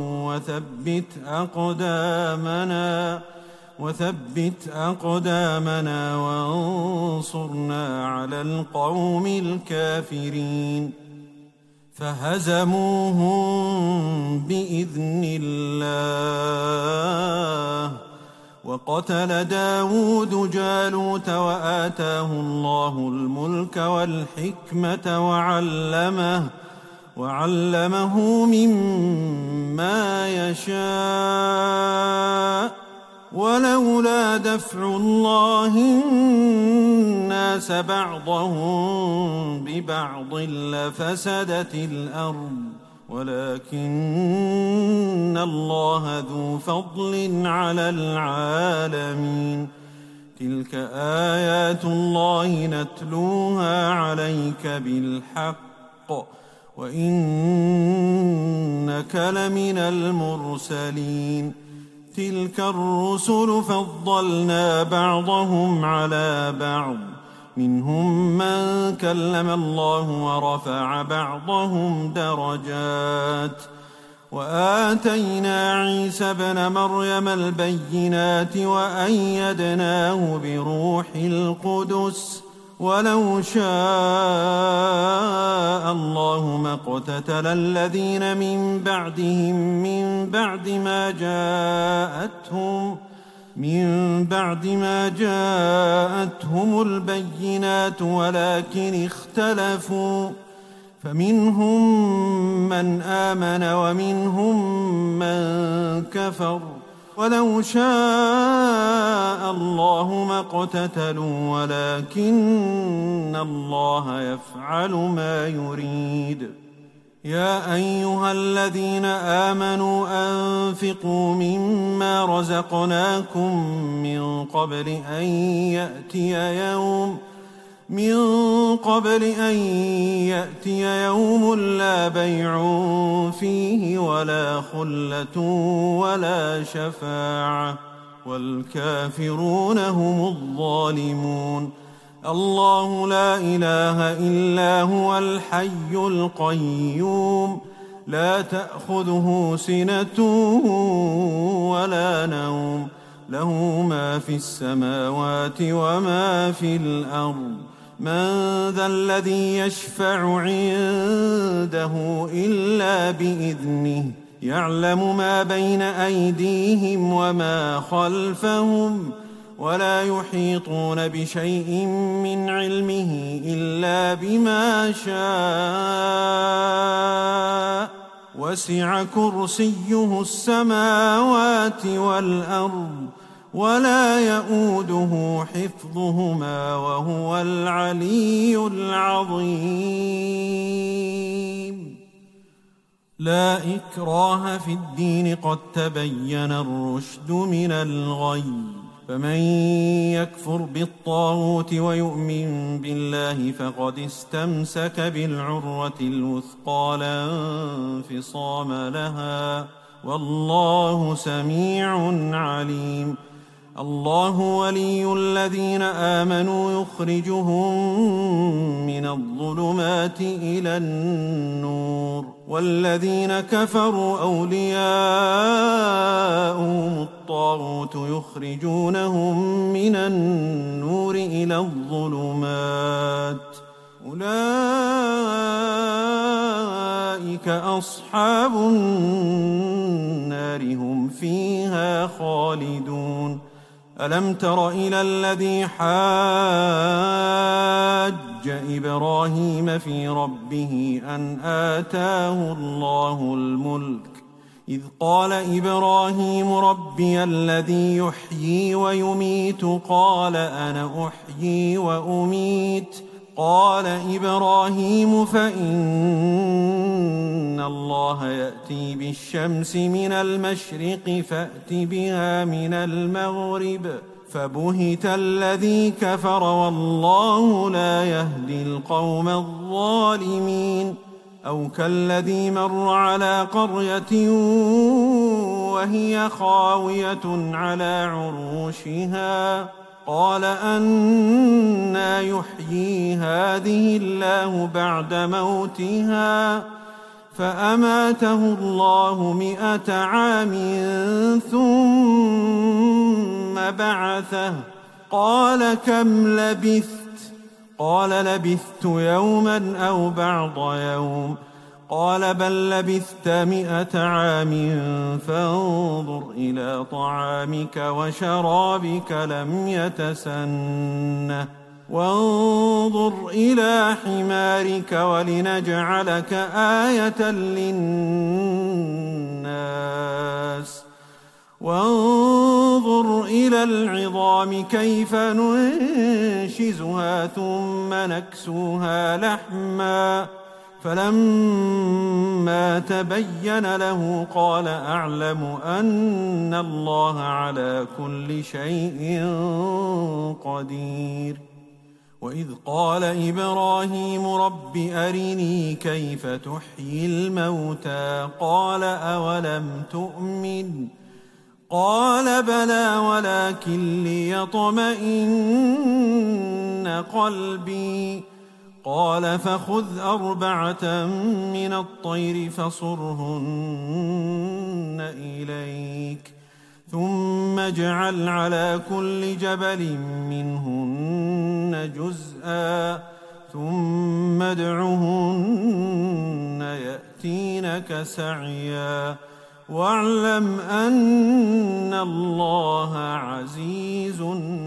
وثبت أقدامنا وانصرنا على القوم الكافرين. فهزموهم بإذن الله. وقتل داود جالوت وآتاه الله الملك والحكمة وعلمه مما يشاء. ولولا دفع الله الناس بعضهم ببعض لفسدت الأرض ولكن الله ذو فضل على العالمين. تلك آيات الله نتلوها عليك بالحق وإنك لمن المرسلين. تلك الرسل فضلنا بعضهم على بعض منهم من كلم الله ورفع بعضهم درجات. وآتينا عيسى ابن مريم البينات وأيدناه بروح القدس. ولو شاء الله ما اقتتل الذين من بعدهم من بعد ما جاءتهم البينات ولكن اختلفوا فمنهم من آمن ومنهم من كفر. ولو شاء الله ما اقتتلوا ولكن الله يفعل ما يريد. يا أيها الذين آمنوا أنفقوا مما رزقناكم من قبل أن يأتي يوم لا بيع فيه ولا خلة ولا شفاعة والكافرون هم الظالمون. الله لا إله إلا هو الحي القيوم لا تأخذه سنة ولا نوم له ما في السماوات وما في الأرض. من ذا الذي يشفع عنده إلا بإذنه يعلم ما بين أيديهم وما خلفهم ولا يحيطون بشيء من علمه إلا بما شاء وسع كرسيه السماوات والأرض ولا يؤوده حفظهما وهو العلي العظيم. لا إكراه في الدين قد تبين الرشد من الغي، فمن يكفر بالطاغوت ويؤمن بالله فقد استمسك بالعروة الوثقى لا انفصام لها والله سميع عليم. الله ولي الذين آمنوا يخرجهم من الظلمات إلى النور، والذين كفروا أولياؤهم الطاغوت يخرجونهم من النور إلى الظلمات، أولئك أصحاب النار هم فيها خالدون. ألم تر إلى الذي حاج إبراهيم في ربه أن آتاه الله الملك إذ قال إبراهيم ربي الذي يحيي ويميت قال أنا أحيي وأميت قال إبراهيم فإن الله يأتي بالشمس من المشرق فأت بها من المغرب فبهت الذي كفر والله لا يهدي القوم الظالمين. أو كالذي مر على قرية وهي خاوية على عروشها قال أنى يحيي هذه الله بعد موتها فأماته الله 100 عام ثم بعثه قال كم لبثت قال لبثت يوما أو بعض يوم قال بل لبثت 100 عام فانظر إلى طعامك وشرابك لم يتسنه وانظر إلى حمارك ولنجعلك آية للناس وانظر إلى العظام كيف ننشزها ثم نكسوها لحما فلما تبين له قال أعلم أن الله على كل شيء قدير. وإذ قال إبراهيم رب أرني كيف تحيي الموتى قال أولم تؤمن قال بلى ولكن ليطمئن قلبي قال فخذ 4 من الطير فصرهن إليك ثم اجعل على كل جبل منهن جزءا ثم ادعهن يأتينك سعيا واعلم أن الله عزيز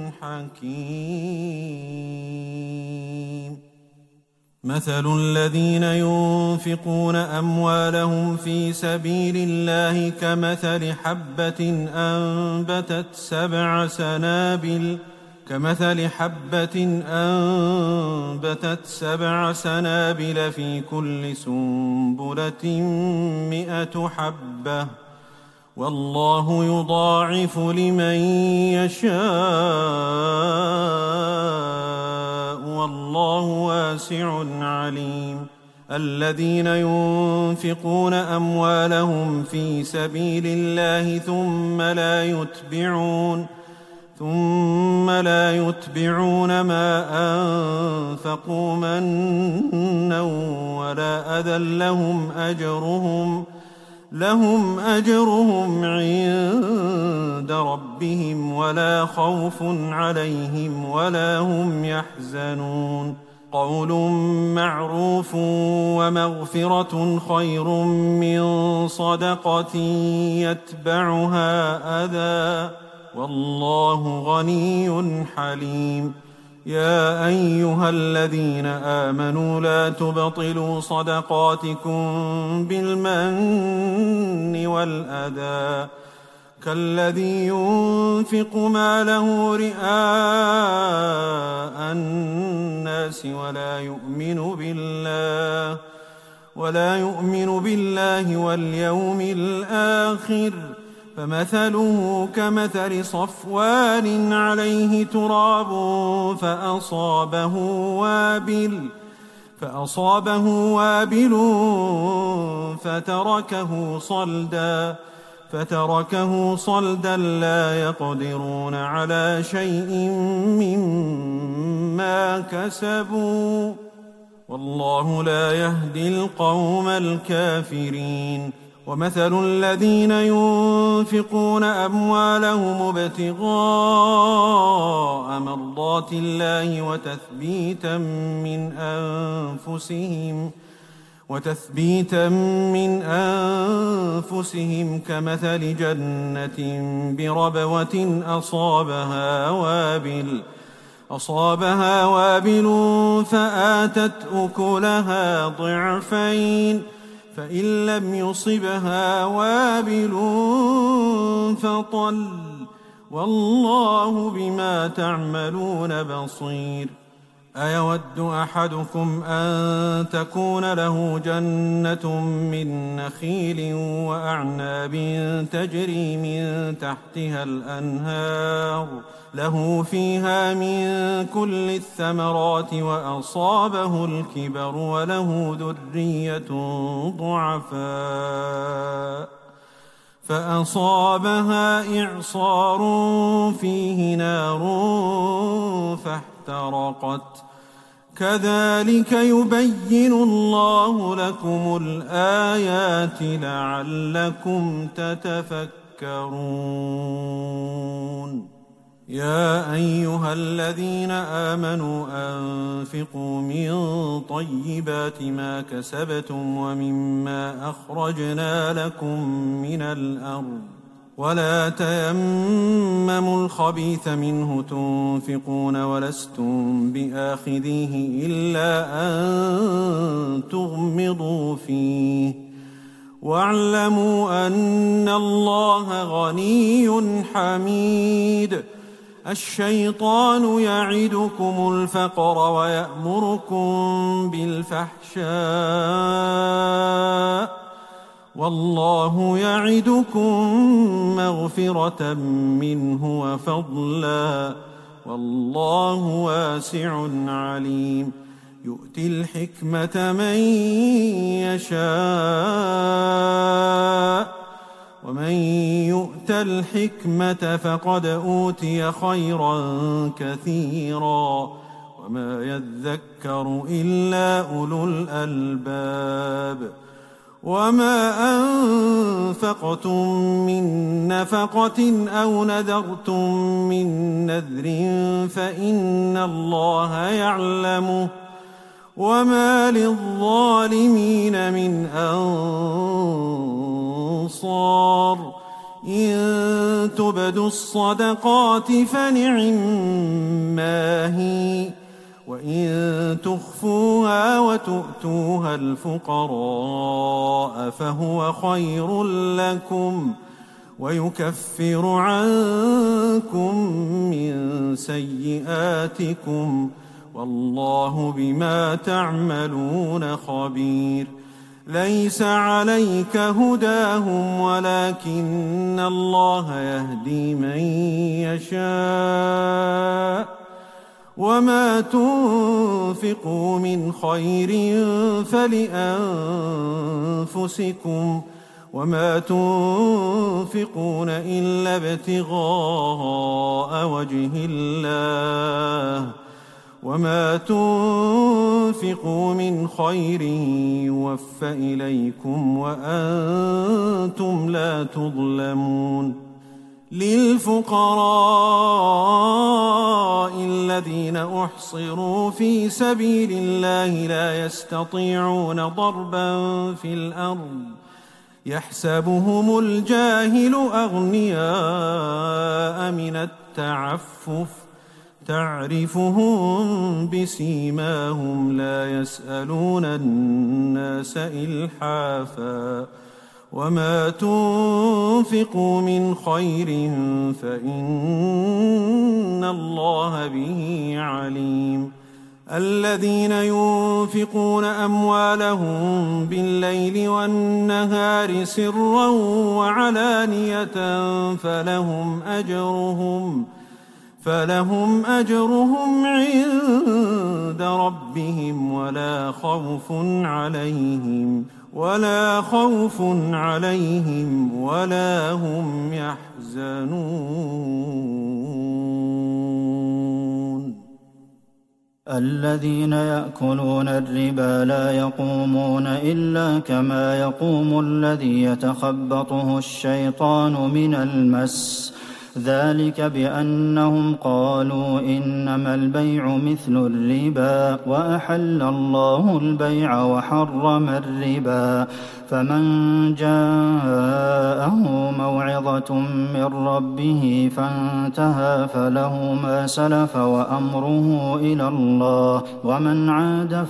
حكيم. مثل الذين ينفقون أموالهم في سبيل الله كمثل حبة أنبتت 7 سنابل في كل سنبلة 100 حبة والله يضاعف لمن يشاء والله واسع عليم. الذين ينفقون أموالهم في سبيل الله ثم لا يتبعون ما أنفقوا منا ولا أذى لهم أجرهم عند ربهم ولا خوف عليهم ولا هم يحزنون. قول معروف ومغفرة خير من صدقة يتبعها أذى والله غني حليم. يا أيها الذين آمنوا لا تبطلوا صدقاتكم بالمن والأذى كالذي ينفق ماله رئاء الناس ولا يؤمن بالله واليوم الآخر فمثله كمثل صفوان عليه تراب فأصابه وابل فتركه صلدا لا يقدرون على شيء مما كسبوا والله لا يهدي القوم الكافرين. ومثل الذين ينفقون أموالهم ابتغاء مرضات الله وتثبيتا من أنفسهم كمثل جنة بربوة أصابها وابل فآتت أكلها ضعفين فإن لم يصبها وابل فطل والله بما تعملون بصير. أيود أحدكم أن تكون له جنة من نخيل وأعناب تجري من تحتها الأنهار له فيها من كل الثمرات وأصابه الكبر وله ذرية ضعفاء فأصابها إعصار فيه نار فاحترقت كذلك يبين الله لكم الآيات لعلكم تتفكرون. يا أيها الذين آمنوا أنفقوا من طيبات ما كسبتم ومما أخرجنا لكم من الأرض ولا تيمموا الخبيث منه تنفقون ولستم بآخذيه إلا أن تغمضوا فيه واعلموا أن الله غني حميد. الشيطان يعدكم الفقر ويأمركم بالفحشاء والله يعدكم مغفرة منه وفضلا والله واسع عليم. يؤتي الحكمة من يشاء ومن يؤت الحكمة فقد أوتي خيرا كثيرا وما يذكر إلا أولو الألباب. وما أنفقتم من نفقة أو نذرتم من نذر فإن الله يعلمه وما للظالمين من أنصار. إن تبدوا الصدقات فنعما هي وإن تخفوها وتؤتوها الفقراء فهو خير لكم ويكفر عنكم من سيئاتكم والله بما تعملون خبير. ليس عليك هداهم ولكن الله يهدي من يشاء وما تنفقوا من خير فلأنفسكم وما تنفقون إلا ابتغاء وجه الله وما تنفقوا من خير يوفى إليكم وأنتم لا تظلمون. للفقراء الذين أحصروا في سبيل الله لا يستطيعون ضربا في الأرض يحسبهم الجاهل أغنياء من التعفف تعرفهم بسيماهم لا يسألون الناس إلحافا وما تنفقوا من خير فإن الله به عليم الذين ينفقون أموالهم بالليل والنهار سرا وعلانية فلهم أجرهم عند ربهم ولا خوف عليهم ولا هم يحزنون
الذين يأكلون الربا لا يقومون إلا كما يقوم الذي يتخبطه الشيطان من المس ذلك بأنهم قالوا إنما البيع مثل الربا وأحل الله البيع وحرم الربا فمن جاءه موعظة من ربه فانتهى فله ما سلف وأمره إلى الله ومن عاد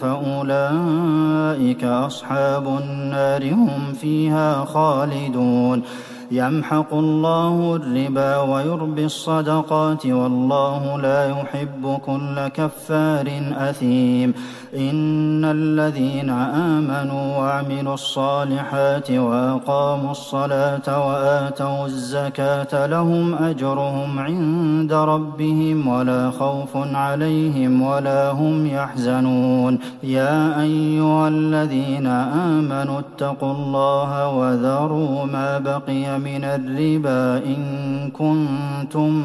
فأولئك أصحاب النار هم فيها خالدون يمحق الله الربا ويربي الصدقات والله لا يحب كل كفار أثيم إن الذين آمنوا وعملوا الصالحات وأقاموا الصلاة وآتوا الزكاة لهم أجرهم عند ربهم ولا خوف عليهم ولا هم يحزنون يا أيها الذين آمنوا اتقوا الله وذروا ما بقي من الربا إن كنتم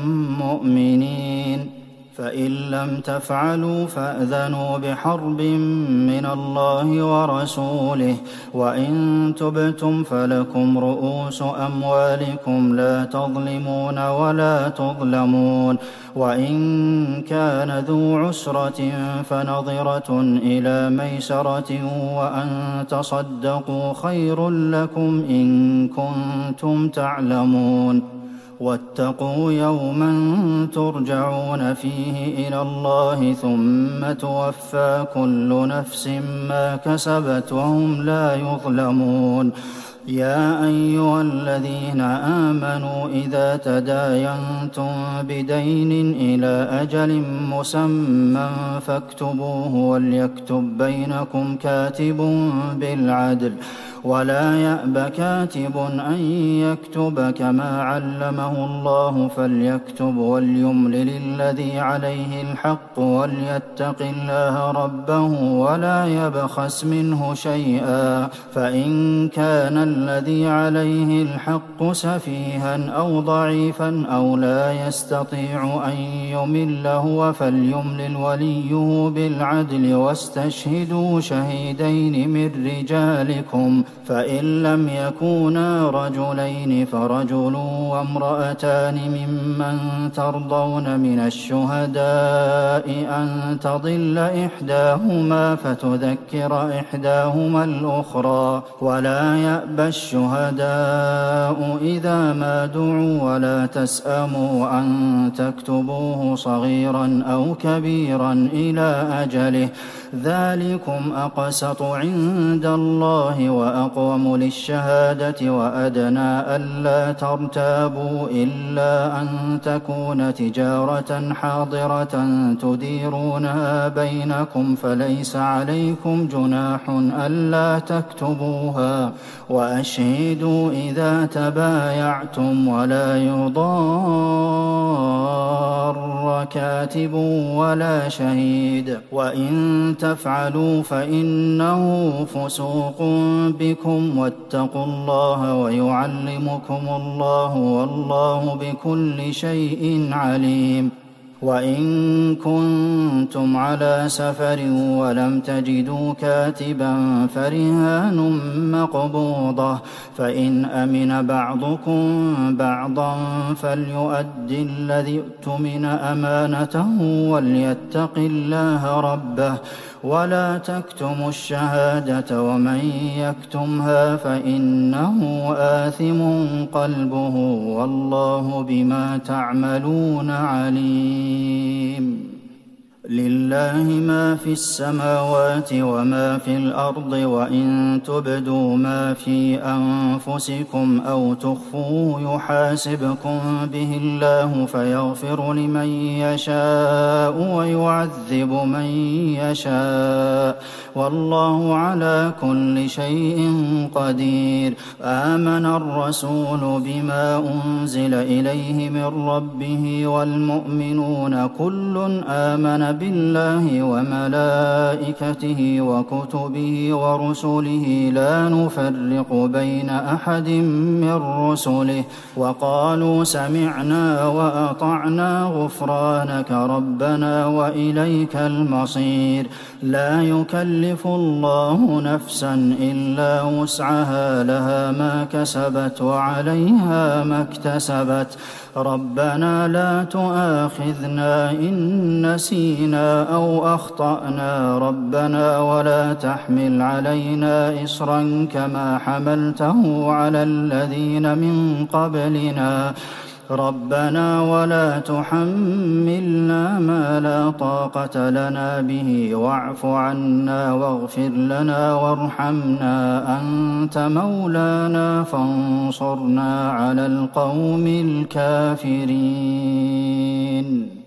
مؤمنين فإن لم تفعلوا فأذنوا بحرب من الله ورسوله وإن تبتم فلكم رؤوس أموالكم لا تظلمون ولا تظلمون وإن كان ذو عسرة فنظرة إلى ميسرة وأن تصدقوا خير لكم إن كنتم تعلمون واتقوا يوما ترجعون فيه إلى الله ثم توفى كل نفس ما كسبت وهم لا يظلمون يا أيها الذين آمنوا إذا تداينتم بدين إلى أجل مسمى فاكتبوه وليكتب بينكم كاتب بالعدل ولا يأب كاتب أن يكتب كما علمه الله فليكتب وليملل الذي عليه الحق وليتق الله ربه ولا يبخس منه شيئا فإن كان الذي عليه الحق سفيها أو ضعيفا أو لا يستطيع أن يمل هو فليملل وليه بالعدل واستشهدوا شهيدين من رجالكم فإن لم يكونا رجلين فرجل وامرأتان ممن ترضون من الشهداء أن تضل إحداهما فتذكر إحداهما الأخرى ولا يأبى الشهداء إذا ما دعوا ولا تسأموا أن تكتبوه صغيرا أو كبيرا إلى أجله ذلكم أقسط عند الله وأقوم للشهادة وأدنى ألا ترتابوا إلا أن تكون تجارة حاضرة تديرونها بينكم فليس عليكم جناح ألا تكتبوها وأشهدوا إذا تبايعتم ولا يضار كاتب ولا شهيد وإن تفعلوا فإنه فسوق بكم واتقوا الله ويعلمكم الله والله بكل شيء عليم وإن كنتم على سفر ولم تجدوا كاتبا فرهان مقبوضة فإن أمن بعضكم بعضا فليؤد الذي اؤتمن أمانته وليتق الله ربه ولا تكتموا الشهادة ومن يكتمها فإنه آثم قلبه والله بما تعملون عليم. لله ما في السماوات وما في الأرض وإن تبدوا ما في أنفسكم أو تخفوه يحاسبكم به الله فيغفر لمن يشاء ويعذب من يشاء والله على كل شيء قدير. آمن الرسول بما أنزل إليه من ربه والمؤمنون كل آمن بالله وملائكته وكتبه ورسله لا نفرق بين أحد من رسله وقالوا سمعنا وأطعنا غفرانك ربنا وإليك المصير. لا يكلف الله نفسا إلا وسعها لها ما كسبت وعليها ما اكتسبت ربنا لا تؤاخذنا إن نسينا أو أخطأنا ربنا ولا تحمل علينا إصرا كما حملته على الذين من قبلنا ربنا ولا تحملنا ما لا طاقة لنا به واعف عنا واغفر لنا وارحمنا أنت مولانا فانصرنا على القوم الكافرين.